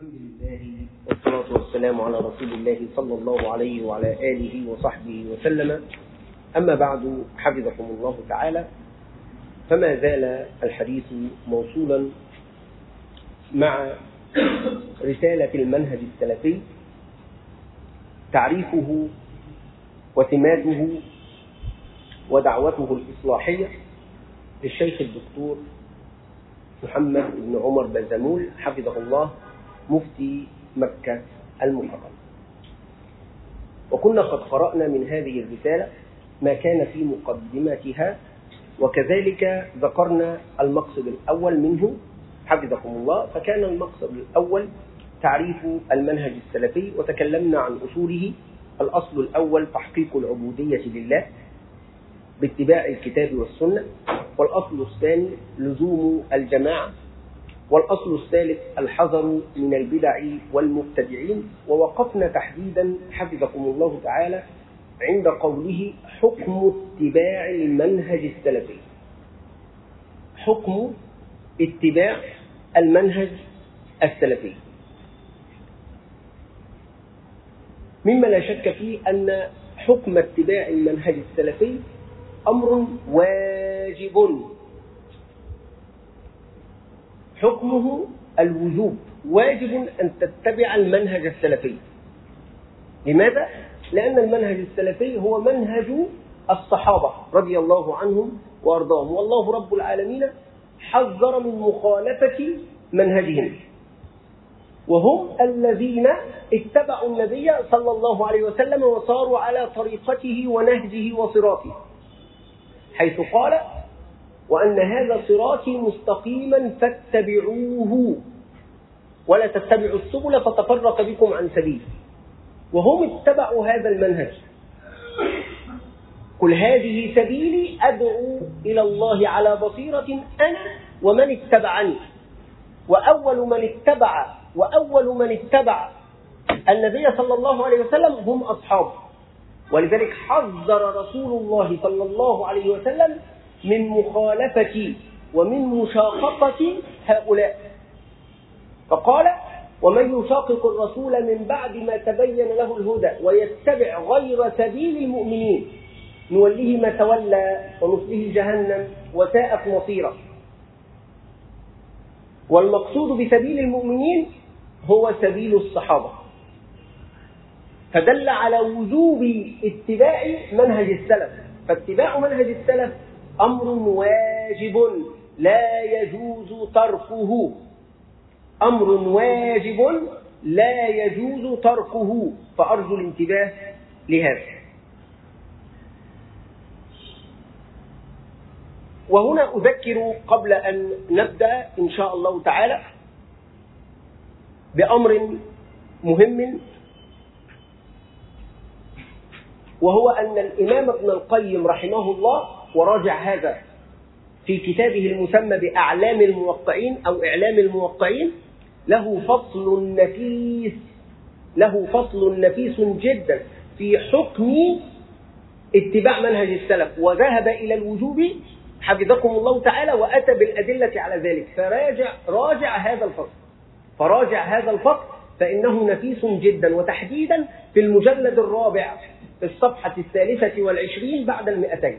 الحمد لله والصلاة والسلام على رسول الله صلى الله عليه وعلى آله وصحبه وسلم. أما بعد، حفظكم الله تعالى، فما زال الحديث موصولا مع رسالة المنهج السلفي، تعريفه وسماته ودعوته الإصلاحية للشيخ الدكتور محمد بن عمر بازمول حفظه الله، مفتي مكة المكرمة. وكنا قد قرأنا من هذه الرسالة ما كان في مقدمتها، وكذلك ذكرنا المقصد الأول منه حفظكم الله. فكان المقصد الأول تعريف المنهج السلفي، وتكلمنا عن أصوله. الأصل الأول تحقيق العبودية لله باتباع الكتاب والسنة، والأصل الثاني لزوم الجماعة، والأصل الثالث الحذر من البدع والمبتدعين. ووقفنا تحديدا حفظكم الله تعالى عند قوله حكم اتباع المنهج السلفي. حكم اتباع المنهج السلفي، مما لا شك فيه أن حكم اتباع المنهج السلفي أمر واجب، حكمه الوجوب، واجب أن تتبع المنهج السلفي. لماذا؟ لأن المنهج السلفي هو منهج الصحابة رضي الله عنهم وأرضاهم، والله رب العالمين حذر من مخالفة منهجهم، وهم الذين اتبعوا النبي صلى الله عليه وسلم وصاروا على طريقته ونهجه وصراطه، حيث قال: وأن هذا صراطي مستقيما فاتبعوه ولا تتبعوا السبل فتفرق بكم عن سبيله. وهم اتبعوا هذا المنهج: قل هذه سبيلي أدعو إلى الله على بصيرة أنا ومن اتبعني. وأول من اتبع النبي صلى الله عليه وسلم هم أصحابه، ولذلك حذر رسول الله صلى الله عليه وسلم من مخالفة ومن مشاققة هؤلاء، فقال: ومن يشاقق الرسول من بعد ما تبين له الهدى ويتبع غير سبيل المؤمنين نوليه ما تولى ونصله جهنم وساءت مصيرا. والمقصود بسبيل المؤمنين هو سبيل الصحابة، فدل على وجوب اتباع منهج السلف. فاتباع منهج السلف أمر واجب لا يجوز تركه، أمر واجب لا يجوز تركه، فأرجو الانتباه لهذا. وهنا أذكر قبل أن نبدأ إن شاء الله تعالى بأمر مهم، وهو أن الإمام ابن القيم رحمه الله، وراجع هذا في كتابه المسمى بأعلام الموقعين أو إعلام الموقعين، له فصل نفيس جدا في حكم اتباع منهج السلف، وذهب إلى الوجوب حفظكم الله تعالى، وأتى بالأدلة على ذلك. فراجع هذا الفصل فإنه نفيس جدا، وتحديدا في المجلد الرابع في الصفحة 23 بعد 200.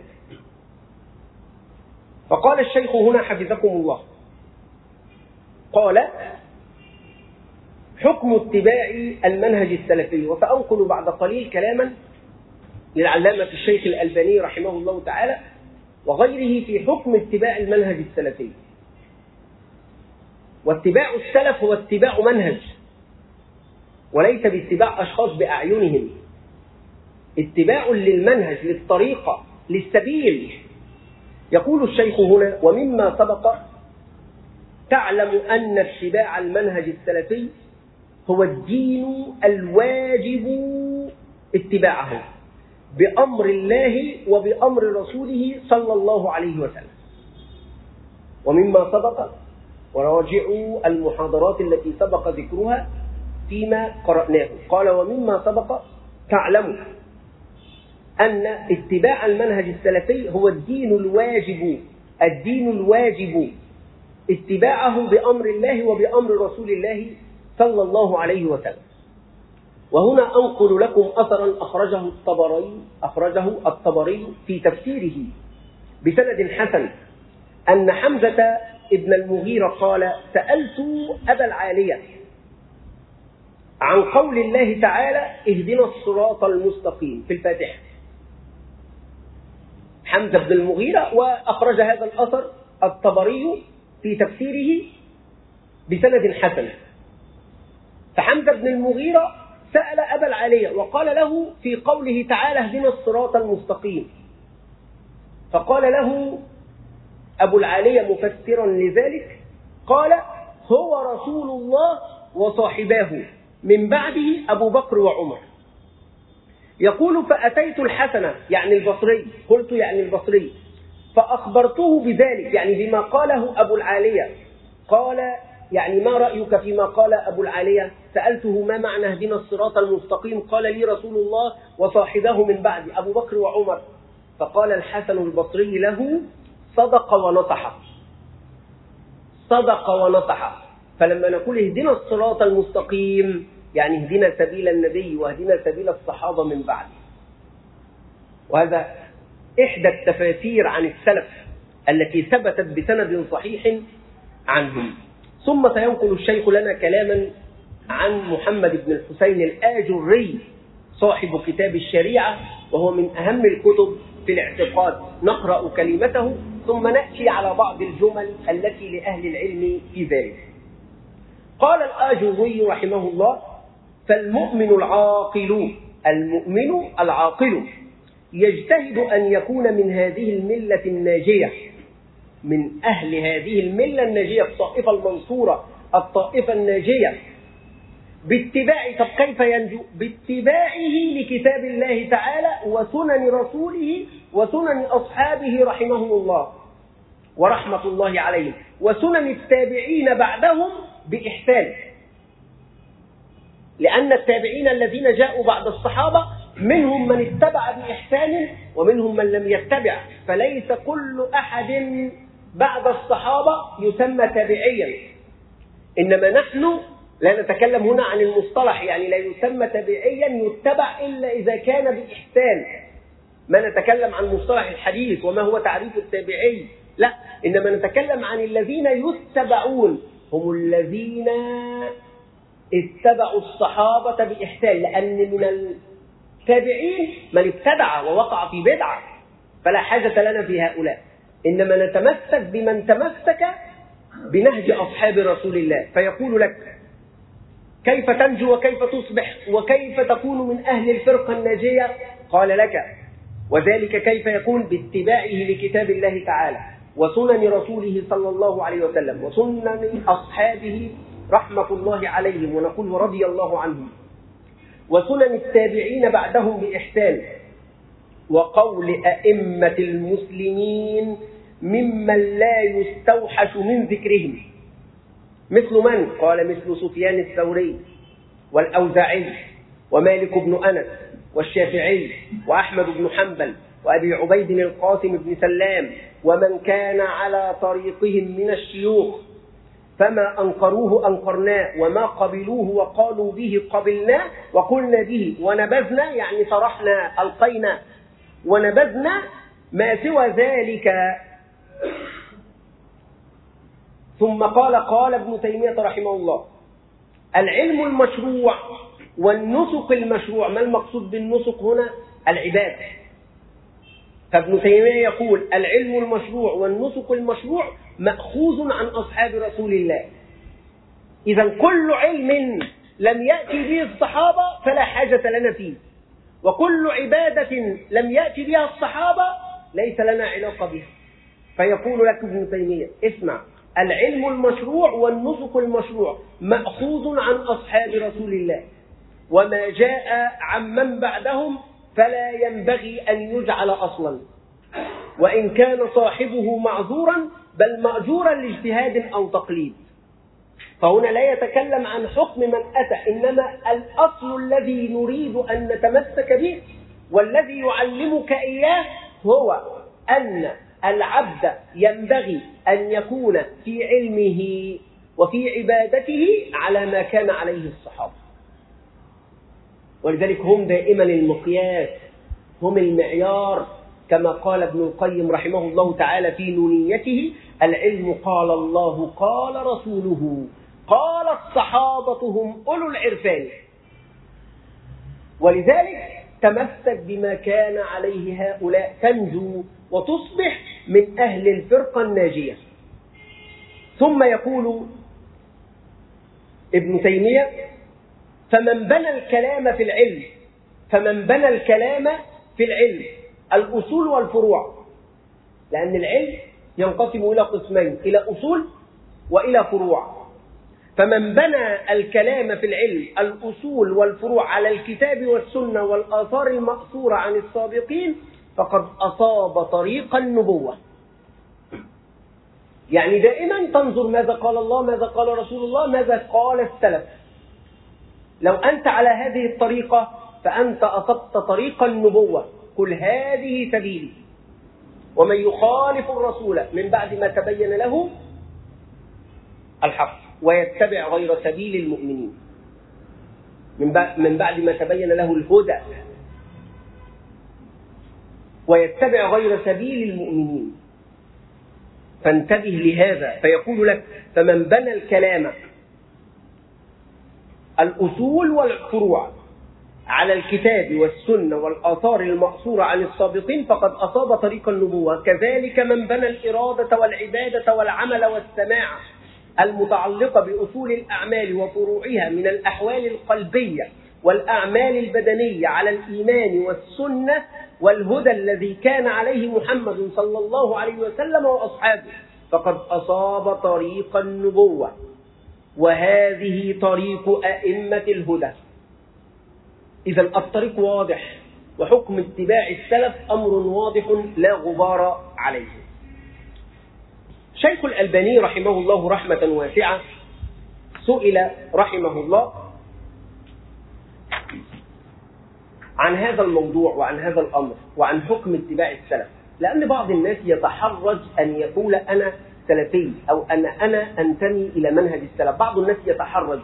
فقال الشيخ هنا حفظكم الله، قال: حكم اتباع المنهج السلفي. وسأنقل بعد قليل كلاما للعلامة الشيخ الألباني رحمه الله تعالى وغيره في حكم اتباع المنهج السلفي. واتباع السلف هو اتباع منهج، وليس باتباع أشخاص بأعينهم، اتباع للمنهج، للطريقة، للسبيل. يقول الشيخ هنا: ومما سبق تعلم أن اتباع المنهج السلفي هو الدين الواجب اتباعه بأمر الله وبأمر رسوله صلى الله عليه وسلم. ومما سبق، وراجعوا المحاضرات التي سبق ذكرها فيما قرأناه، قال: ومما سبق تعلم أن اتباع المنهج السلفي هو الدين الواجب اتباعه بأمر الله وبأمر رسول الله صلى الله عليه وسلم. وهنا أنقل لكم أثرا أخرجه الطبري في تفسيره بسند حسن أن حمزة ابن المغيرة قال: سألت أبا العالية عن قول الله تعالى: اهدنا الصراط المستقيم في الفاتحة. حمزة بن المغيرة، وأخرج هذا الأثر الطبري في تفسيره بسند حسن. فحمزة بن المغيرة سأل أبا العالية وقال له في قوله تعالى: اهدنا الصراط المستقيم، فقال له أبو العالية مفسرا لذلك قال: هو رسول الله وصاحباه من بعده أبو بكر وعمر. يقول: فأتيت الحسن يعني البصري، قلت يعني البصري، فأخبرته بذلك يعني بما قاله أبو العالية. قال: يعني ما رأيك فيما قال أبو العالية؟ سألته: ما معنى اهدنا الصراط المستقيم؟ قال لي: رسول الله وصاحبه من بعد أبو بكر وعمر. فقال الحسن البصري له: صدق ونصح، صدق ونصح. فلما نقول اهدنا الصراط المستقيم يعني اهدنا سبيل النبي واهدنا سبيل الصحابة من بعد. وهذا إحدى التفاسير عن السلف التي ثبتت بسند صحيح عنهم. ثم سينقل الشيخ لنا كلاما عن محمد بن الحسين الآجري صاحب كتاب الشريعة، وهو من أهم الكتب في الاعتقاد. نقرأ كلمته ثم نأتي على بعض الجمل التي لأهل العلم في ذلك. قال الآجري رحمه الله: فالمؤمن العاقل يجتهد أن يكون من هذه الملة الناجية، من أهل هذه الملة الناجية، الطائفة المنصورة، الطائفة الناجية، باتباع. طب كيف ينجو؟ باتباعه لكتاب الله تعالى وسنن رسوله وسنن أصحابه رحمهم الله ورحمة الله عليهم، وسنن التابعين بعدهم بإحسان. لأن التابعين الذين جاءوا بعد الصحابة منهم من اتبع بإحسان ومنهم من لم يتبع، فليس كل أحد بعد الصحابة يسمى تابعيا. إنما نحن لا نتكلم هنا عن المصطلح، يعني لا يسمى تابعيا يتبع إلا إذا كان بإحسان. ما نتكلم عن مصطلح الحديث وما هو تعريف التابعي، لا، إنما نتكلم عن الذين يتبعون، هم الذين اتبعوا الصحابة بإحسان. لأن من التابعين من ابتدع ووقع في بدعة، فلا حاجة لنا في هؤلاء، إنما نتمسك بمن تمسك بنهج أصحاب رسول الله. فيقول لك: كيف تنجو وكيف تصبح وكيف تكون من أهل الفرقة الناجية؟ قال لك: وذلك كيف يكون؟ باتباعه لكتاب الله تعالى وسنن رسوله صلى الله عليه وسلم وسنن أصحابه رحمة الله عليهم، ونقول رضي الله عنهم، وسنن التابعين بعدهم بإحسان، وقول أئمة المسلمين ممن لا يستوحش من ذكرهم. مثل من؟ قال: مثل سفيان الثوري والأوزاعي ومالك بن أنس والشافعي وأحمد بن حنبل وأبي عبيد القاسم بن سلام، ومن كان على طريقهم من الشيوخ، فما أنكروه أنكرناه، وما قبلوه وقالوا به قبلناه، وقلنا به ونبذنا، يعني طرحنا ألقينا ونبذنا ما سوى ذلك. ثم قال ابن تيمية رحمه الله: العلم المشروع والنسك المشروع. ما المقصود بالنسك هنا؟ العبادة. فابن تيمية يقول: العلم المشروع والنسك المشروع مأخوذ عن أصحاب رسول الله. إذا كل علم لم يأتي به الصحابة فلا حاجة لنا فيه، وكل عبادة لم يأتي بها الصحابة ليس لنا علاقة بها. فيقول لك ابن تيمية: اسمع، العلم المشروع والنسك المشروع مأخوذ عن أصحاب رسول الله، وما جاء عمن بعدهم فلا ينبغي أن يجعل أصلا، وإن كان صاحبه معذورا بل مأجورا لاجتهاد أو تقليد. فهنا لا يتكلم عن حكم من أتى، إنما الأصل الذي نريد أن نتمسك به والذي يعلمك إياه هو أن العبد ينبغي أن يكون في علمه وفي عبادته على ما كان عليه الصحابة. ولذلك هم دائما المقياس، هم المعيار، كما قال ابن القيم رحمه الله تعالى في نونيته: العلم قال الله قال رسوله قال الصحابة هم أولو العرفان. ولذلك تمسك بما كان عليه هؤلاء تنجو وتصبح من أهل الفرقة الناجية. ثم يقول ابن تيمية: فمن بنى الكلام في العلم الأصول والفروع، لأن العلم ينقسم إلى قسمين: إلى أصول وإلى فروع. فمن بنى الكلام في العلم الأصول والفروع على الكتاب والسنة والآثار المأثورة عن السابقين فقد أصاب طريق النبوة. يعني دائما تنظر ماذا قال الله، ماذا قال رسول الله، ماذا قال السلف. لو أنت على هذه الطريقة فأنت أصبت طريق النبوة. قل هذه سبيلي ومن يخالف الرسول من بعد ما تبين له الحق ويتبع غير سبيل المؤمنين، من بعد ما تبين له الهدى ويتبع غير سبيل المؤمنين. فانتبه لهذا. فيقول لك: فمن بنى الكلام الأصول والفروع على الكتاب والسنة والآثار المأثورة عن السابقين فقد أصاب طريق النبوة. كذلك من بنى الإرادة والعبادة والعمل والسماع المتعلقة بأصول الأعمال وفروعها من الأحوال القلبية والأعمال البدنية على الإيمان والسنة والهدى الذي كان عليه محمد صلى الله عليه وسلم وأصحابه فقد أصاب طريق النبوة. وهذه طريق أئمة الهدى. إذا الطريق واضح، وحكم اتباع السلف أمر واضح لا غبار عليه. شيخ الألباني رحمه الله رحمة واسعة سئل رحمه الله عن هذا الموضوع وعن هذا الأمر وعن حكم اتباع السلف، لأن بعض الناس يتحرج أن يقول أنا سلفي أو أنا أنتمي إلى منهج السلف. بعض الناس يتحرج.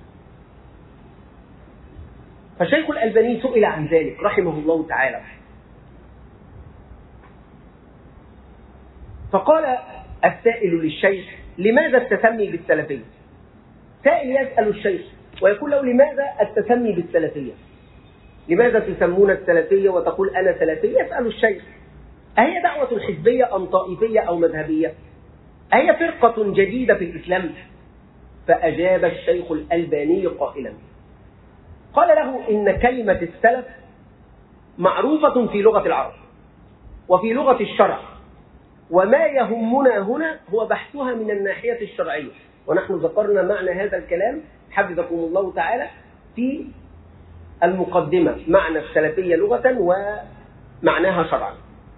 فشيخ الألباني سئل عن ذلك رحمه الله تعالى، فقال السائل للشيخ: لماذا التسمي بالسلفية؟ سائل يسأل الشيخ ويقول له: لماذا التسمي بالسلفية؟ لماذا تسمون السلفية وتقول أنا سلفي؟ يسأل الشيخ: أهي دعوة حزبية أم طائفية أو مذهبية؟ أهي فرقة جديدة في الإسلام؟ فأجاب الشيخ الألباني قائلا: قال له: إن كلمة السلف معروفة في لغة العرب وفي لغة الشرع، وما يهمنا هنا هو بحثها من الناحية الشرعية. ونحن ذكرنا معنى هذا الكلام حفظكم الله تعالى في المقدمة، معنى السلفية لغة ومعناها شرعا.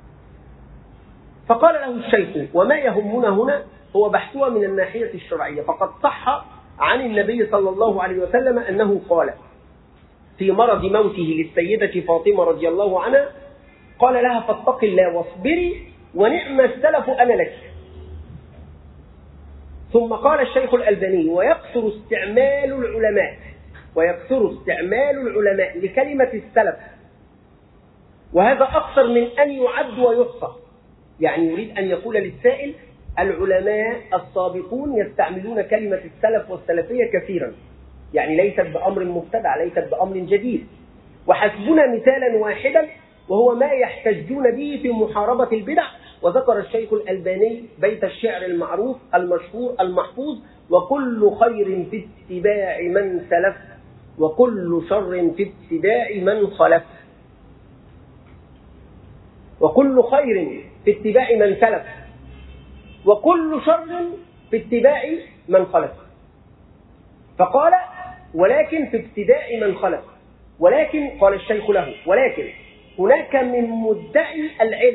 فقال له الشيخ: وما يهمنا هنا هو بحثها من الناحية الشرعية، فقد صح عن النبي صلى الله عليه وسلم أنه قال في مرض موته للسيدة فاطمة رضي الله عنها، قال لها: فاتق الله واصبري ونعم السلف أنا لك. ثم قال الشيخ الألباني: ويكثر استعمال العلماء لكلمة السلف، وهذا أكثر من أن يعد ويحصى. يعني يريد أن يقول للسائل: العلماء السابقون يستعملون كلمة السلف والسلفية كثيرا، يعني ليست بأمر مبتدع، ليست بأمر جديد. وحسبنا مثالا واحدا وهو ما يحتجون به في محاربة البدع. وذكر الشيخ الألباني بيت الشعر المعروف المشهور المحفوظ: وكل خير في اتباع من سلف وكل شر في اتباع من خلف. وكل خير في اتباع من سلف وكل شر في اتباع من خلف. فقال: ولكن في ابتداء من خلف. ولكن قال الشيخ له: ولكن هناك من مدعي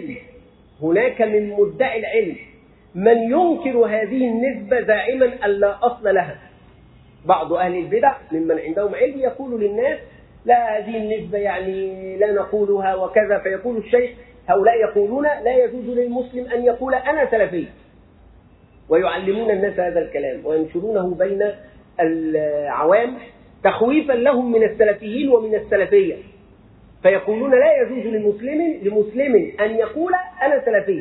العلم من ينكر هذه النسبة زاعما أن لا أصل لها. بعض أهل البدع ممن عندهم علم يقول للناس: لا، هذه النسبة يعني لا نقولها وكذا. فيقول الشيخ: هؤلاء يقولون لا يجوز للمسلم أن يقول أنا سلفي، ويعلمون الناس هذا الكلام وينشرونه بين العوام تخويفا لهم من السلفيين ومن السلفية، فيقولون لا يجوز لمسلم أن يقول أنا سلفي،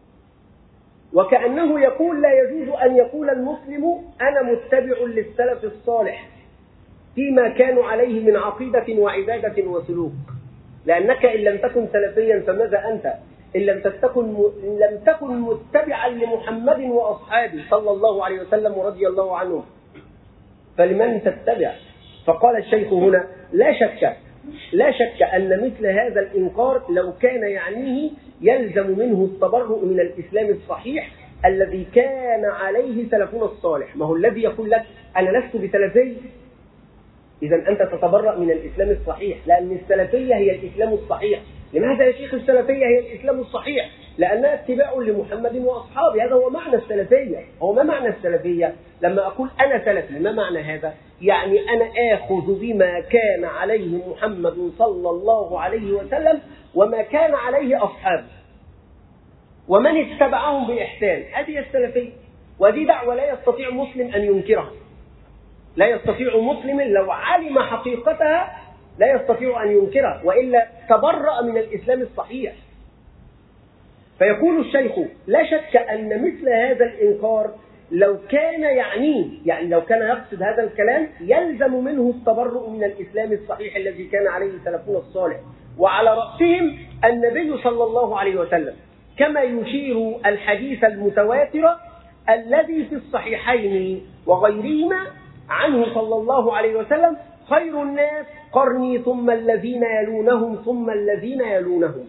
وكأنه يقول لا يجوز أن يقول المسلم أنا متبع للسلف الصالح فيما كانوا عليه من عقيدة وعبادة وسلوك، لأنك إن لم تكن سلفيا فماذا أنت؟ إن لم تكن متبعا لمحمد وأصحابه صلى الله عليه وسلم ورضي الله عنهم، فلمن تتبع؟ فقال الشيخ هنا لا شك أن مثل هذا الإنكار لو كان يعنيه يلزم منه التبرؤ من الإسلام الصحيح الذي كان عليه سلفنا الصالح. ما هو الذي يقول لك أنا لست بسلفي، إذا أنت تتبرأ من الإسلام الصحيح، لأن السلفية هي الإسلام الصحيح. لماذا يا شيخ السلفية هي الإسلام الصحيح؟ لأنها اتباع لمحمد وأصحابه، هذا هو معنى السلفية. هو ما معنى السلفية؟ لما أقول أنا سلفي ما معنى هذا؟ يعني أنا آخذ بما كان عليه محمد صلى الله عليه وسلم وما كان عليه أصحابه ومن اتبعهم بإحسان، هذه السلفية. ودي دعوة لا يستطيع مسلم أن ينكرها، لا يستطيع مسلم لو علم حقيقتها لا يستطيع أن ينكرها، وإلا تبرأ من الإسلام الصحيح. فيقول الشيخ لا شك أن مثل هذا الإنكار لو كان يعنيه، يعني لو كان يقصد هذا الكلام يلزم منه التبرؤ من الإسلام الصحيح الذي كان عليه سلفنا الصالح، وعلى رأسهم النبي صلى الله عليه وسلم، كما يشير الحديث المتواتر الذي في الصحيحين وغيرهما عنه صلى الله عليه وسلم: خير الناس قرني ثم الذين يلونهم ثم الذين يلونهم.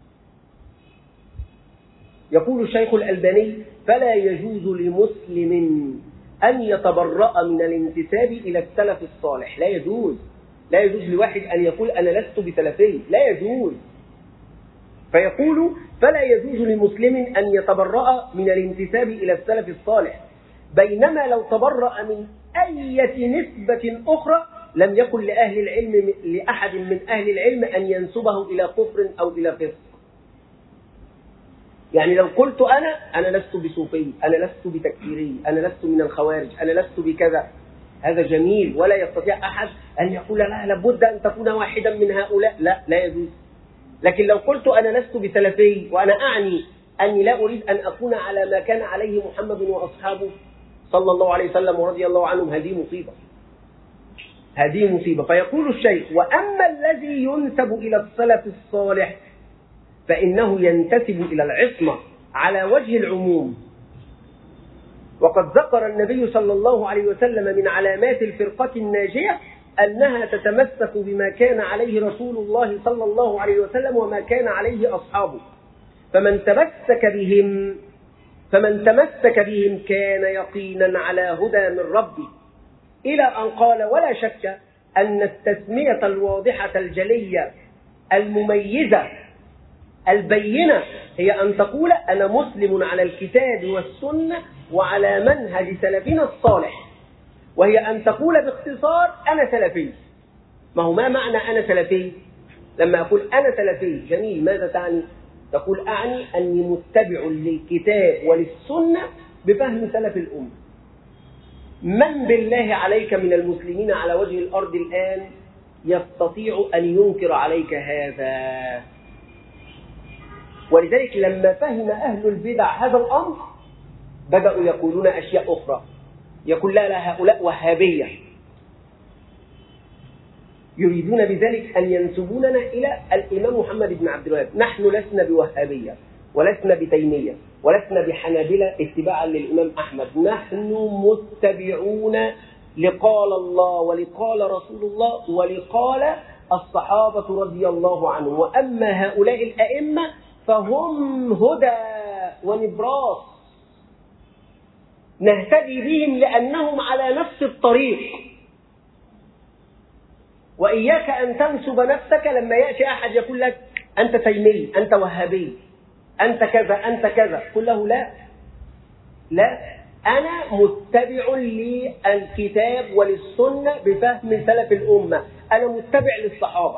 يقول الشيخ الألباني: فلا يجوز لمسلم أن يتبرأ من الانتساب إلى السلف الصالح. لا يجوز لواحد أن يقول أنا لست بسلفي، لا يجوز. فيقول: فلا يجوز لمسلم أن يتبرأ من الانتساب إلى السلف الصالح، بينما لو تبرأ من أي نسبة أخرى لم يكن لأحد من أهل العلم أن ينسبه إلى كفر أو إلى فسق. يعني لو قلت أنا لست بصوفي، أنا لست بتكفيري، أنا لست من الخوارج، أنا لست بكذا، هذا جميل، ولا يستطيع أحد أن يقول لا لابد أن تكون واحدا من هؤلاء، لا يجوز. لكن لو قلت أنا لست بسلفي وأنا أعني أني لا أريد أن أكون على ما كان عليه محمد وأصحابه صلى الله عليه وسلم ورضي الله عنهم، هذه مصيبة. فيقول الشيخ: وأما الذي ينسب إلى السلف الصالح فإنه ينتسب إلى العصمة على وجه العموم. وقد ذكر النبي صلى الله عليه وسلم من علامات الفرقة الناجية أنها تتمسك بما كان عليه رسول الله صلى الله عليه وسلم وما كان عليه أصحابه، فمن تمسك بهم كان يقينا على هدى من ربه، إلى أن قال: ولا شك أن التسمية الواضحة الجلية المميزة البينة هي أن تقول أنا مسلم على الكتاب والسنة وعلى منهج سلفنا الصالح، وهي أن تقول باختصار أنا سلفي. ما معنى أنا سلفي؟ لما أقول أنا سلفي جميل، ماذا تعني؟ تقول أعني أني متبع للكتاب وللسنة بفهم سلف الأمة. من بالله عليك من المسلمين على وجه الأرض الآن يستطيع أن ينكر عليك هذا؟ ولذلك لما فهم أهل البدع هذا الأمر بدأوا يقولون أشياء أخرى، يقول لا هؤلاء وهابية، يريدون بذلك أن ينسبوننا إلى الإمام محمد بن عبد الوهاب. نحن لسنا بوهابية ولسنا بتيمية ولسنا بحنابلة اتباعا للإمام أحمد، نحن متبعون لقال الله ولقال رسول الله ولقال الصحابة رضي الله عنهم. وأما هؤلاء الأئمة فهم هدى ونبراس نهتدي بهم لأنهم على نفس الطريق. وإياك أن تنسب نفسك لما يأتي أحد يقول لك أنت تيمي، أنت وهابي، أنت كذا أنت كذا، قل له لا، أنا متبع للكتاب وللسنة بفهم سلف الأمة، أنا متبع للصحابة.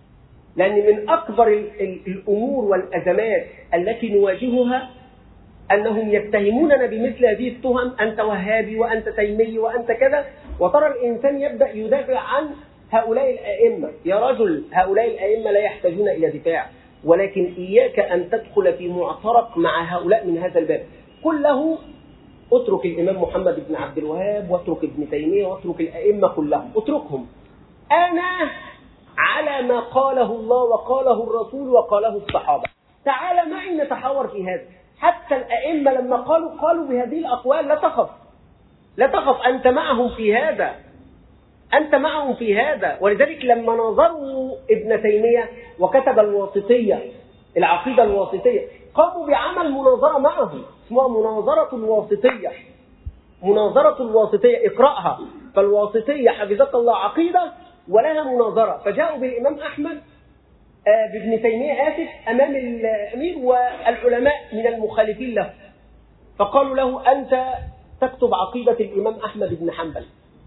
لأن من أكبر الأمور والأزمات التي نواجهها أنهم يتهموننا بمثل هذه التهم، أنت وهابي وأنت تيمي وأنت كذا، وترى الإنسان يبدأ يدافع عن هؤلاء الأئمة. يا رجل، هؤلاء الأئمة لا يحتاجون إلى دفاع، ولكن إياك أن تدخل في معترك مع هؤلاء من هذا الباب. قل له اترك الإمام محمد بن عبد الوهاب، واترك ابن تيمية، واترك الأئمة كلهم، اتركهم. أنا على ما قاله الله وقاله الرسول وقاله الصحابة. تعال معي نتحاور في هذا. حتى الأئمة لما قالوا بهذه الأقوال لا تخف، أنت معهم في هذا، أنت معهم في هذا. ولذلك لما ناظروا ابن تيمية وكتب الواسطية، العقيدة الواسطية، قاموا بعمل مناظرة معه اسمها مناظرة الواسطية. مناظرة الواسطية اقرأها. فالواسطية حفظك الله عقيدة ولها مناظرة، فجاءوا بالإمام أحمد بابن تيمية أمام الأمير والعلماء من المخالفين له، فقالوا له أنت تكتب عقيدة الإمام أحمد بن حنبل.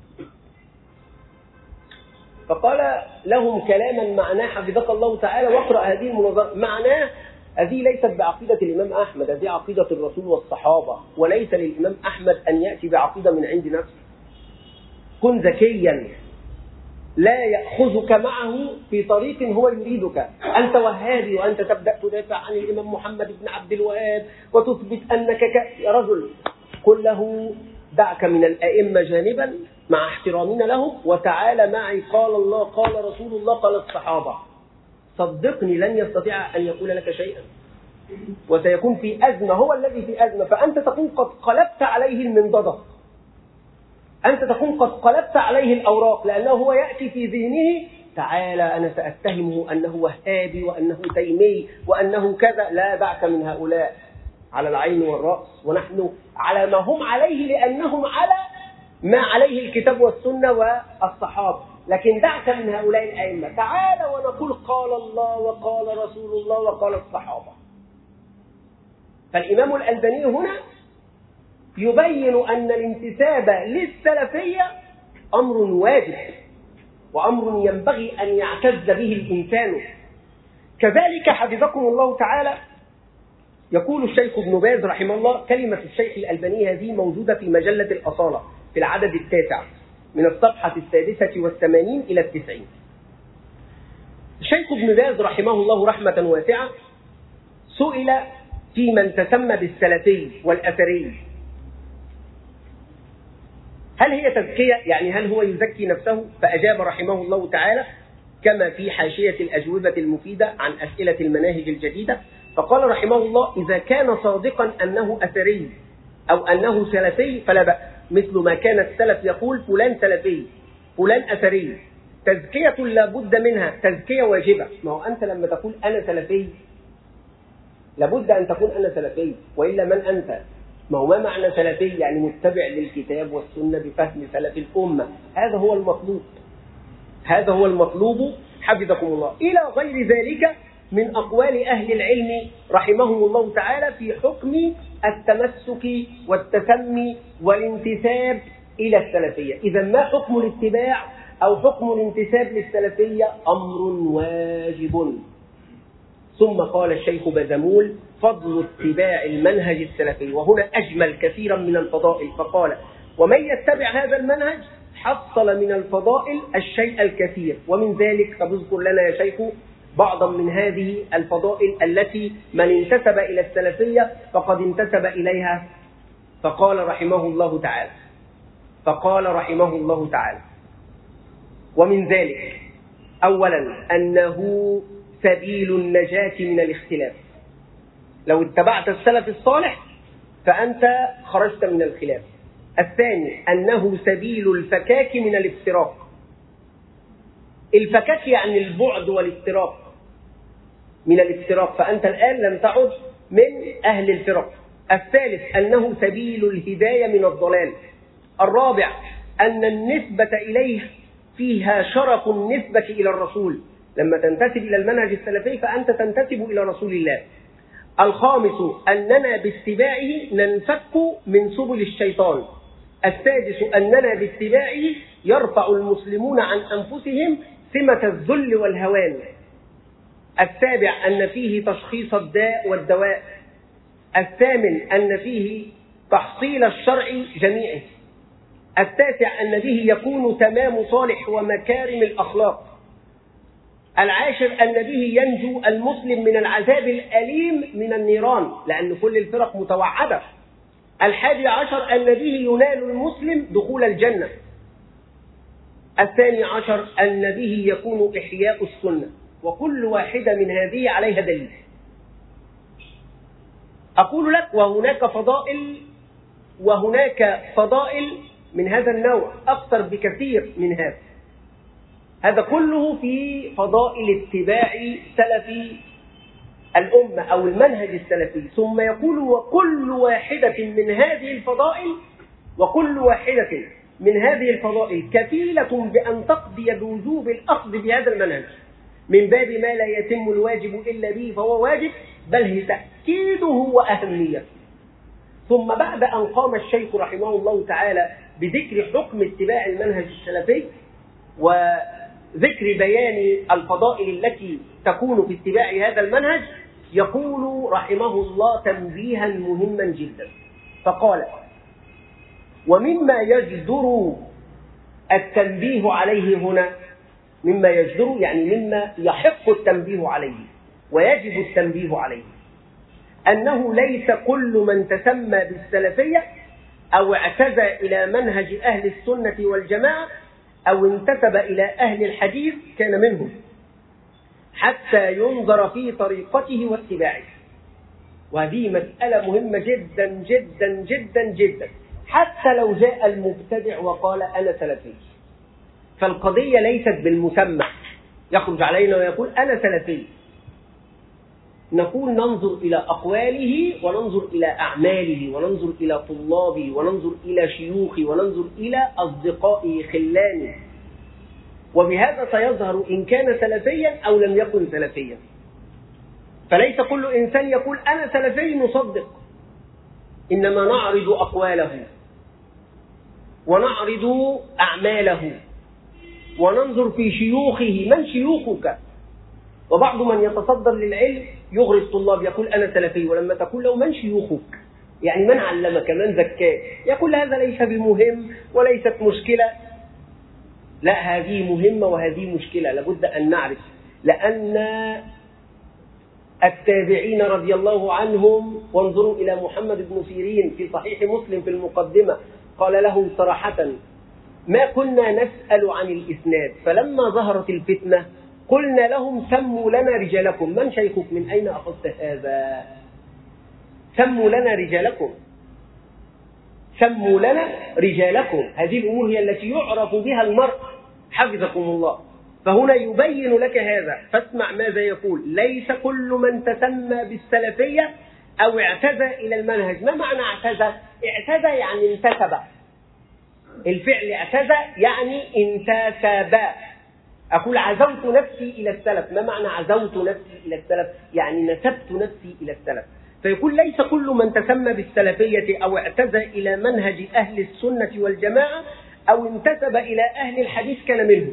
فقال لهم كلاما معناه حفظك الله تعالى، واقرأ هذه المناظرة. معناه هذه ليست بعقيدة الإمام أحمد، هذه عقيدة الرسول والصحابة، وليس للإمام أحمد أن يأتي بعقيدة من عند نفسه. كن ذكيا، لا يأخذك معه في طريق هو يريدك. أنت وهابي وأنت تبدأ تدافع عن الإمام محمد بن عبد الوهاب وتثبت أنك يا رجل، قل له دعك من الأئمة جانبا مع احترامنا لهم، وتعالى معي قال الله قال رسول الله قال الصحابة. صدقني لن يستطيع أن يقول لك شيئا، وسيكون في أزمة، هو الذي في أزمة. فأنت تكون قد قلبت عليه المنضدة، أنت تكون قد قلبت عليه الأوراق، لأنه هو يأتي في ذهنه تعالى أنا سأتهمه أنه وهابي وأنه تيمي وأنه كذا. لا، دعك من هؤلاء، على العين والرأس، ونحن على ما هم عليه لأنهم على ما عليه الكتاب والسنة والصحابة. لكن دعك من هؤلاء الأئمة، تعالى ونقول قال الله وقال رسول الله وقال الصحابة. فالإمام الألباني هنا يبين أن الانتساب للسلفية أمر واجب وأمر ينبغي أن يعتز به الإنسان. كذلك حفظكم الله تعالى يقول الشيخ ابن باز رحمه الله، كلمة الشيخ الألباني هذه موجودة في مجلة الأصالة في العدد 9 من الصفحة 86 إلى 90. الشيخ ابن باز رحمه الله رحمة واسعة سئل في من تسمى بالسلفي والأثري، هل هي تزكية؟ يعني هل هو يزكي نفسه؟ فأجاب رحمه الله تعالى كما في حاشية الأجوبة المفيدة عن أسئلة المناهج الجديدة، فقال رحمه الله إذا كان صادقا أنه أثري أو أنه سلفي فلا بأس، مثل ما كان السلف يقول فلان سلفي فلان أثري. تزكية لابد منها، تزكية واجبة. ما هو أنت لما تقول أنا سلفي لابد أن تكون أنا سلفي، وإلا من أنت؟ ما هو ما معنى سلفي؟ يعني متبع للكتاب والسنة بفهم سلف الأمة. هذا هو المطلوب، هذا هو المطلوب حفظكم الله. إلى غير ذلك من أقوال أهل العلم رحمهم الله تعالى في حكم التمسك والتسمي والانتساب إلى السلفية. إذا ما حكم الاتباع أو حكم الانتساب للسلفية؟ أمر واجب. ثم قال الشيخ بازمول فضل اتباع المنهج السلفي، وهنا أجمل كثيرا من الفضائل، فقال ومن يتبع هذا المنهج حصل من الفضائل الشيء الكثير، ومن ذلك فاذكر لنا يا شيخ بعضا من هذه الفضائل التي من انتسب إلى السلفية فقد انتسب إليها. فقال رحمه الله تعالى ومن ذلك أولا أنه سبيل النجاة من الاختلاف. لو اتبعت السلف الصالح فأنت خرجت من الخلاف. الثاني أنه سبيل الفكاك من الافتراق. الفكاك يعني البعد والافتراق من الافتراق، فأنت الآن لم تعد من أهل الفرق. الثالث أنه سبيل الهداية من الضلال. الرابع أن النسبة إليه فيها شرف النسبة إلى الرسول، لما تنتسب إلى المنهج السلفي فأنت تنتسب إلى رسول الله. الخامس أننا باتباعه ننفك من سبل الشيطان. السادس أننا باتباعه يرفع المسلمون عن أنفسهم سمة الذل والهوان. السابع أن فيه تشخيص الداء والدواء. الثامن أن فيه تحصيل الشرع جميعه. التاسع أن به يكون تمام صالح ومكارم الأخلاق. العاشر أن به ينجو المسلم من العذاب الأليم من النيران، لأن كل الفرق متوعدة. الحادي عشر أن به ينال المسلم دخول الجنة. الثاني عشر أن به يكون إحياء السنة، وكل واحدة من هذه عليها دليل. أقول لك وهناك فضائل من هذا النوع أكثر بكثير من هذا. هذا كله في فضائل اتباع سلف الأمة أو المنهج السلفي. ثم يقول وكل واحدة من هذه الفضائل كفيلة بأن تقضي بوجوب الأخذ بهذا المنهج، من باب ما لا يتم الواجب إلا به فهو واجب، بل هي تأكيده وأهميته. ثم بعد أن قام الشيخ رحمه الله تعالى بذكر حكم اتباع المنهج السلفي وذكر بيان الفضائل التي تكون في اتباع هذا المنهج، يقول رحمه الله تنبيها مهما جدا، فقال: ومما يجدر التنبيه عليه هنا، مما يجدر يعني مما يحق التنبيه عليه ويجب التنبيه عليه، أنه ليس كل من تسمى بالسلفية أو اعتزى إلى منهج أهل السنة والجماعة أو انتسب إلى أهل الحديث كان منهم، حتى ينظر في طريقته واتباعه. وهذه مسألة مهمة جدا جدا جدا جدا. حتى لو جاء المبتدع وقال أنا سلفي، فالقضية ليست بالمسمى، يخرج علينا ويقول أنا سلفي، نقول ننظر إلى أقواله وننظر إلى أعماله وننظر إلى طلابه وننظر إلى شيوخه وننظر إلى أصدقائه خلانه، وبهذا سيظهر إن كان سلفيا أو لم يكن سلفيا. فليس كل إنسان يقول أنا سلفي نصدق، إنما نعرض أقواله ونعرض أعماله وننظر في شيوخه، من شيوخك؟ وبعض من يتصدر للعلم يغري الطلاب يقول أنا سلفي، ولما تقول له من شيوخك يعني من علمك من زكاك، يقول هذا ليس بمهم وليست مشكلة. لا، هذه مهمة وهذه مشكلة، لابد أن نعرف. لأن التابعين رضي الله عنهم، وانظروا إلى محمد بن سيرين في صحيح مسلم في المقدمة، قال لهم صراحة: ما كنا نسأل عن الإسناد، فلما ظهرت الفتنة قلنا لهم سموا لنا رجالكم. من شيخك؟ من أين أخذت هذا؟ سموا لنا رجالكم، سموا لنا رجالكم. هذه الأمور هي التي يعرف بها المرء، حفظكم الله. فهنا يبين لك هذا، فاسمع ماذا يقول: ليس كل من تسمى بالسلفية أو اعتزى إلى المنهج. ما معنى اعتزى؟ اعتزى يعني انتسب. الفعل اعتزى يعني انتسب. أقول عزوت نفسي إلى السلف. ما معنى عزوت نفسي إلى السلف؟ يعني نسبت نفسي إلى السلف. فيقول ليس كل من تسمى بالسلفية أو اعتزى إلى منهج أهل السنة والجماعة أو انتسب إلى أهل الحديث كان منه،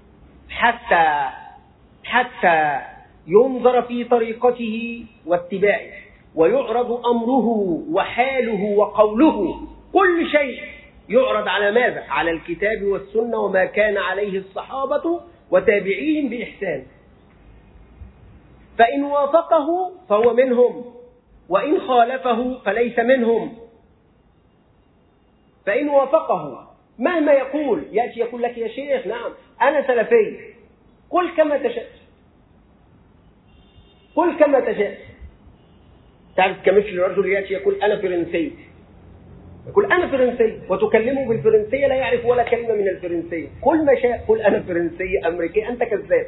حتى ينظر في طريقته واتباعه، ويعرض أمره وحاله وقوله، كل شيء يعرض على ماذا؟ على الكتاب والسنة وما كان عليه الصحابة وتابعيهم بإحسان. فإن وافقه فهو منهم، وإن خالفه فليس منهم. فإن وافقه مهما يقول، يأتي يقول لك يا شيخ نعم أنا سلفي، قل كما تشاء، قل كما تشاء. تعرف كمثل الرجل يأتي يقول أنا فرنسي، يقول أنا فرنسي، وتكلمه بالفرنسية لا يعرف ولا كلمة من الفرنسية، قل ما شاء، قل أنا فرنسي أمريكي، أنت كذاب.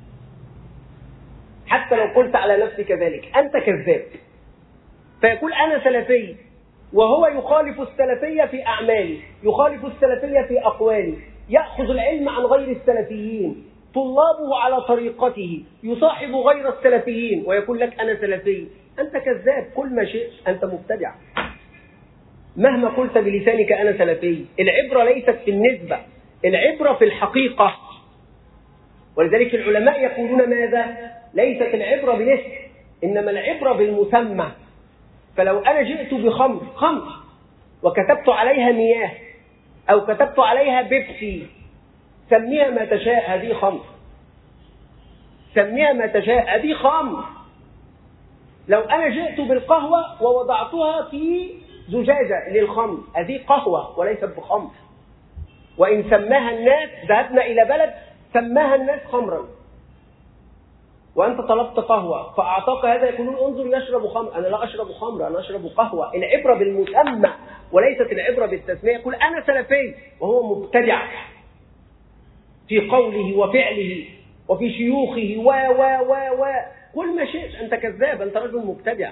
حتى لو قلت على نفسك ذلك أنت كذاب. فيقول أنا سلفي وهو يخالف السلفية في أعماله، يخالف السلفية في أقواله، يأخذ العلم عن غير السلفيين، طلابه على طريقته، يصاحب غير السلفيين، ويقول لك أنا سلفي. أنت كذاب، كل ما شئت، أنت مبتدع. مهما قلت بلسانك أنا سلفي، العبرة ليست في النسبة، العبرة في الحقيقة. ولذلك العلماء يقولون ماذا؟ ليست العبرة بنسبة، إنما العبرة بالمسمى. فلو أنا جئت خمر وكتبت عليها مياه أو كتبت عليها بيبسي، سميها ما تشاء، هذه خمر. سميها ما تشاء، هذه خمر. لو أنا جئت بالقهوة ووضعتها في زجاجة للخمر، هذه قهوة وليست بخمر. وإن سماها الناس، ذهبنا إلى بلد سماها الناس خمرا وأنت طلبت قهوة فأعطاك هذا، يقولون انظر يشرب خمر. أنا لا أشرب خمر، أنا أشرب قهوة. العبرة بالمسمى وليست العبرة بالتسمية. يقول أنا سلفي وهو مبتدع في قوله وفعله وفي شيوخه و قل ما شئت، أنت كذاب، أنت رجل مبتدع.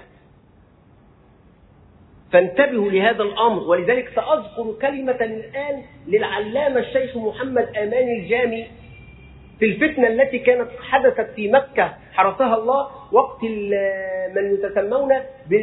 فانتبهوا لهذا الأمر. ولذلك سأذكر كلمة الآن للعلامة الشيخ محمد آمان الجامي في الفتنة التي كانت حدثت في مكة حرسها الله وقت من يتسمون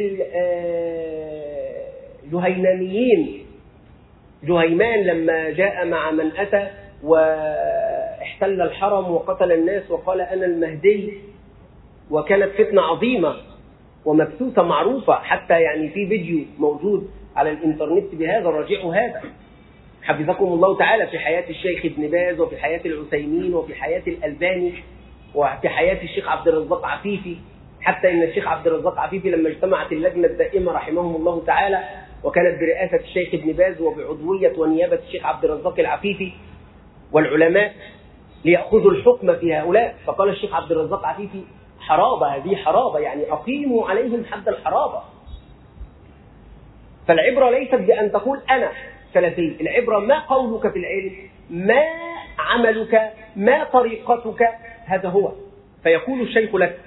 بالجهينانيين. جهيمان لما جاء مع من أتى واحتل الحرم وقتل الناس وقال أنا المهدي، وكانت فتنة عظيمة ومبثوثة معروفة، حتى يعني في فيديو موجود على الإنترنت بهذا، راجعوا هذا حفظكم الله تعالى، في حياة الشيخ ابن باز وفي حياة العثيمين وفي حياة الألباني وفي حياة الشيخ عبد الرزاق عفيفي. حتى إن الشيخ عبد الرزاق عفيفي لما اجتمعت اللجنة الدائمة رحمهم الله تعالى، وكانت برئاسة الشيخ ابن باز وبعضوية ونيابة الشيخ عبد الرزاق العفيفي والعلماء ليأخذوا الحكم في هؤلاء، فقال الشيخ عبد الرزاق عفيفي حرابة، هذه حرابة، يعني أقيموا عليهم حد الحرابة. فالعبرة ليست بأن تقول أنا سلفي، العبرة ما قولك في العلم، ما عملك، ما طريقتك، هذا هو. فيقول الشيخ لك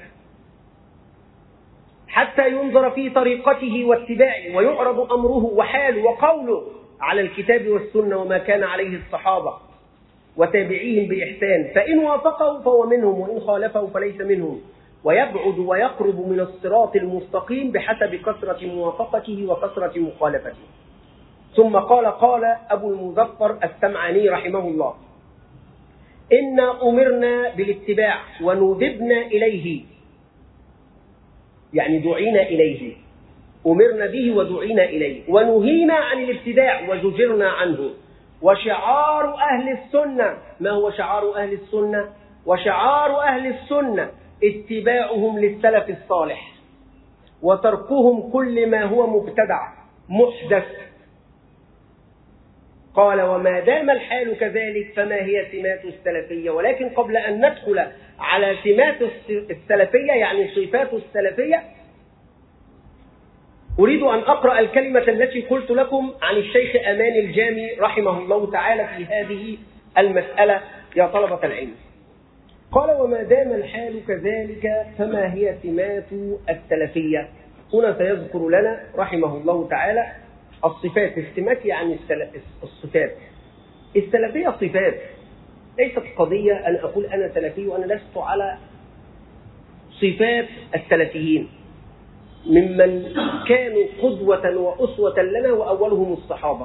حتى ينظر في طريقته واتباعه ويعرض أمره وحاله وقوله على الكتاب والسنة وما كان عليه الصحابة وتابعيهم بإحسان، فإن وافقه فهو منهم وإن خالفه فليس منهم، ويبعد ويقرب من الصراط المستقيم بحسب كثرة موافقته وكثرة مخالفته. ثم قال أبو المظفر السمعاني رحمه الله: إنا أمرنا بالاتباع وندبنا إليه، يعني دعينا إليه، أمرنا به ودعينا إليه، ونهينا عن الابتداع وزجرنا عنه. وشعار أهل السنة، ما هو شعار أهل السنة؟ وشعار أهل السنة اتباعهم للسلف الصالح وتركهم كل ما هو مبتدع محدث. قال: وما دام الحال كذلك فما هي سمات السلفية؟ ولكن قبل أن ندخل على سمات السلفية يعني صفات السلفية، أريد أن أقرأ الكلمة التي قلت لكم عن الشيخ أمان الجامي رحمه الله تعالى في هذه المسألة يا طلبة العلم. قال: وما دام الحال كذلك فما هي سمات السلفية؟ هنا سيذكر لنا رحمه الله تعالى الصفات. السمات يعني الصفات. السلفية صفات، ليست قضية أن أقول أنا سلفي وأنا لست على صفات السلفيين ممن كانوا قدوة وأسوة لنا وأولهم الصحابة.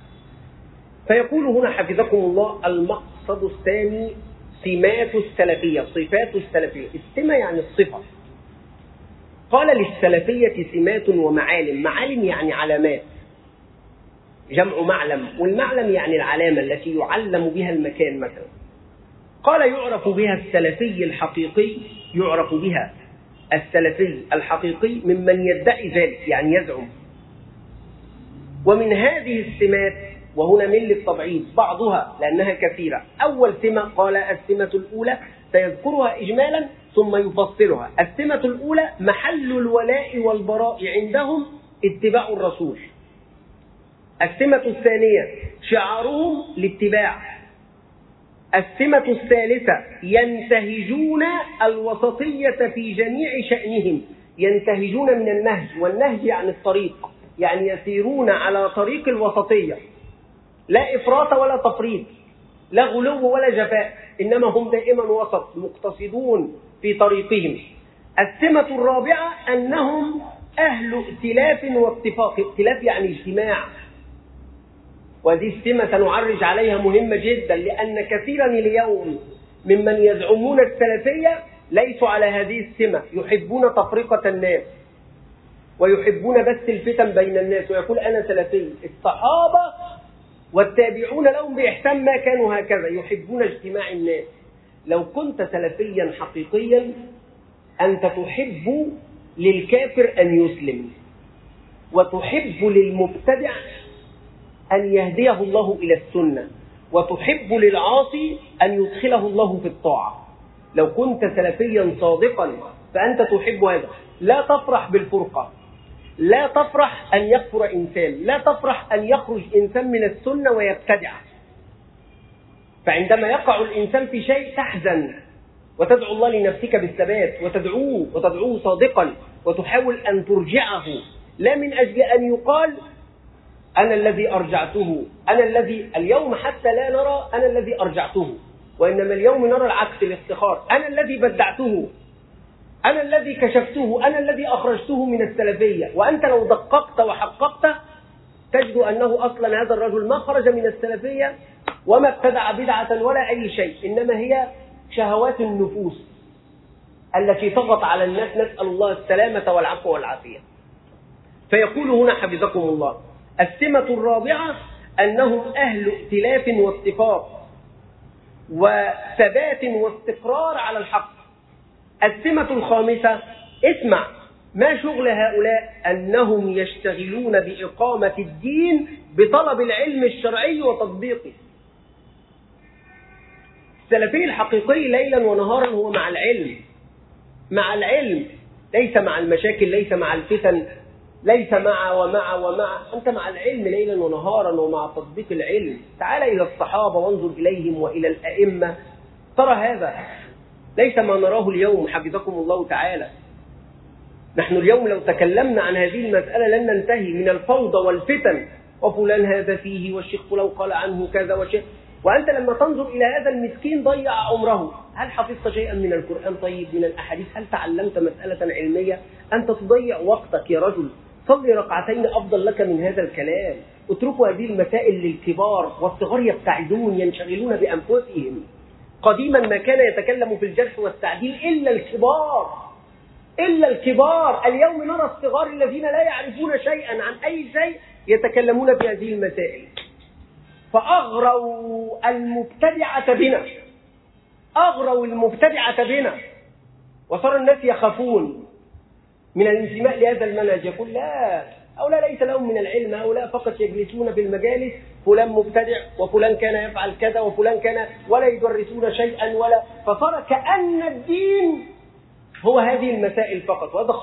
فيقول هنا حفظكم الله: المقصد الثاني سمات السلفية، صفات السلفية. السمة يعني الصفة. قال: للسلفية سمات ومعالم. معالم يعني علامات، جمع معلم، والمعلم يعني العلامة التي يعلم بها المكان مثلا. قال: يعرف بها السلفي الحقيقي، يعرف بها السلفي الحقيقي ممن يدعي ذلك يعني يزعم. ومن هذه السمات، وهنا من للتبعيض بعضها لأنها كثيرة. أول سمة قال: السمة الأولى، سيذكرها إجمالا ثم يفصلها. السمة الأولى محل الولاء والبراء عندهم اتباع الرسول. السمة الثانية شعارهم الاتباع. السمة الثالثة ينتهجون الوسطية في جميع شأنهم، ينتهجون من النهج، والنهج يعني الطريق، يعني يسيرون على طريق الوسطية، لا إفراط ولا تفريط، لا غلو ولا جفاء، إنما هم دائما وسط مقتصدون في طريقهم. السمة الرابعة أنهم أهل ائتلاف واتفاق. ائتلاف يعني اجتماع، وهذه السمة سنعرج عليها مهمة جدا، لأن كثيرا اليوم ممن يزعمون السلفية ليسوا على هذه السمة، يحبون تفرقة الناس، ويحبون بث الفتن بين الناس ويقول أنا سلفي. الصحابة والتابعون لهم بإحسان ما كانوا هكذا، يحبون اجتماع الناس. لو كنت سلفيا حقيقيا أنت تحب للكافر أن يسلم، وتحب للمبتدع أن يهديه الله إلى السنة، وتحب للعاصي أن يدخله الله في الطاعة. لو كنت سلفيا صادقا فأنت تحب هذا. لا تفرح بالفرقة، لا تفرح أن يكفر إنسان، لا تفرح أن يخرج إنسان من السنة ويبتدع. فعندما يقع الإنسان في شيء تحزن وتدعو الله لنفسك بالثبات، وتدعوه صادقا، وتحاول أن ترجعه، لا من أجل أن يقال أنا الذي أرجعته، أنا الذي اليوم حتى لا نرى أنا الذي أرجعته، وإنما اليوم نرى العكس، الافتخار، أنا الذي بدعته، أنا الذي كشفته، أنا الذي أخرجته من السلفية. وأنت لو دققت وحققت تجد أنه أصلا هذا الرجل ما خرج من السلفية وما ابتدع بدعة ولا أي شيء، إنما هي شهوات النفوس التي تضغط على الناس، نسأل الله السلامة والعفو والعافية. فيقول هنا حفظكم الله: السمة الرابعة أنهم أهل ائتلاف واتفاق وثبات واستقرار على الحق. السمة الخامسة، اسمع ما شغل هؤلاء، أنهم يشتغلون بإقامة الدين بطلب العلم الشرعي وتطبيقه. السلفي الحقيقي ليلا ونهارا هو مع العلم، مع العلم، ليس مع المشاكل، ليس مع الفتن، ليس مع أنت مع العلم ليلا ونهارا ومع تطبيق العلم. تعال إلى الصحابة وانظر إليهم وإلى الأئمة ترى هذا ليس ما نراه اليوم حفظكم الله تعالى. نحن اليوم لو تكلمنا عن هذه المسألة لن ننتهي من الفوضى والفتن، وفلان هذا فيه والشيخ فلان قال عنه كذا وأنت لما تنظر إلى هذا المسكين ضيع عمره. هل حفظت شيئا من القرآن؟ طيب من الأحاديث؟ هل تعلمت مسألة علمية؟ أنت تضيع وقتك يا رجل. صلي ركعتين أفضل لك من هذا الكلام. اتركوا هذه المسائل للكبار، والصغار يبتعدون ينشغلون بأنفسهم. قديما ما كان يتكلم في الجرح والتعديل إلا الكبار. اليوم نرى الصغار الذين لا يعرفون شيئا عن أي شيء يتكلمون في هذه المسائل. فأغروا المبتدعة بنا، وصار الناس يخافون من الانتماء لهذا المنهج. يقول لا، هؤلاء ليس لهم من العلم، هؤلاء فقط يجلسون في المجالس، فلان مبتدع وفلان كان يفعل كذا وفلان كان، ولا يدرسون شيئا فصار كأن الدين هو هذه المسائل فقط. وهذا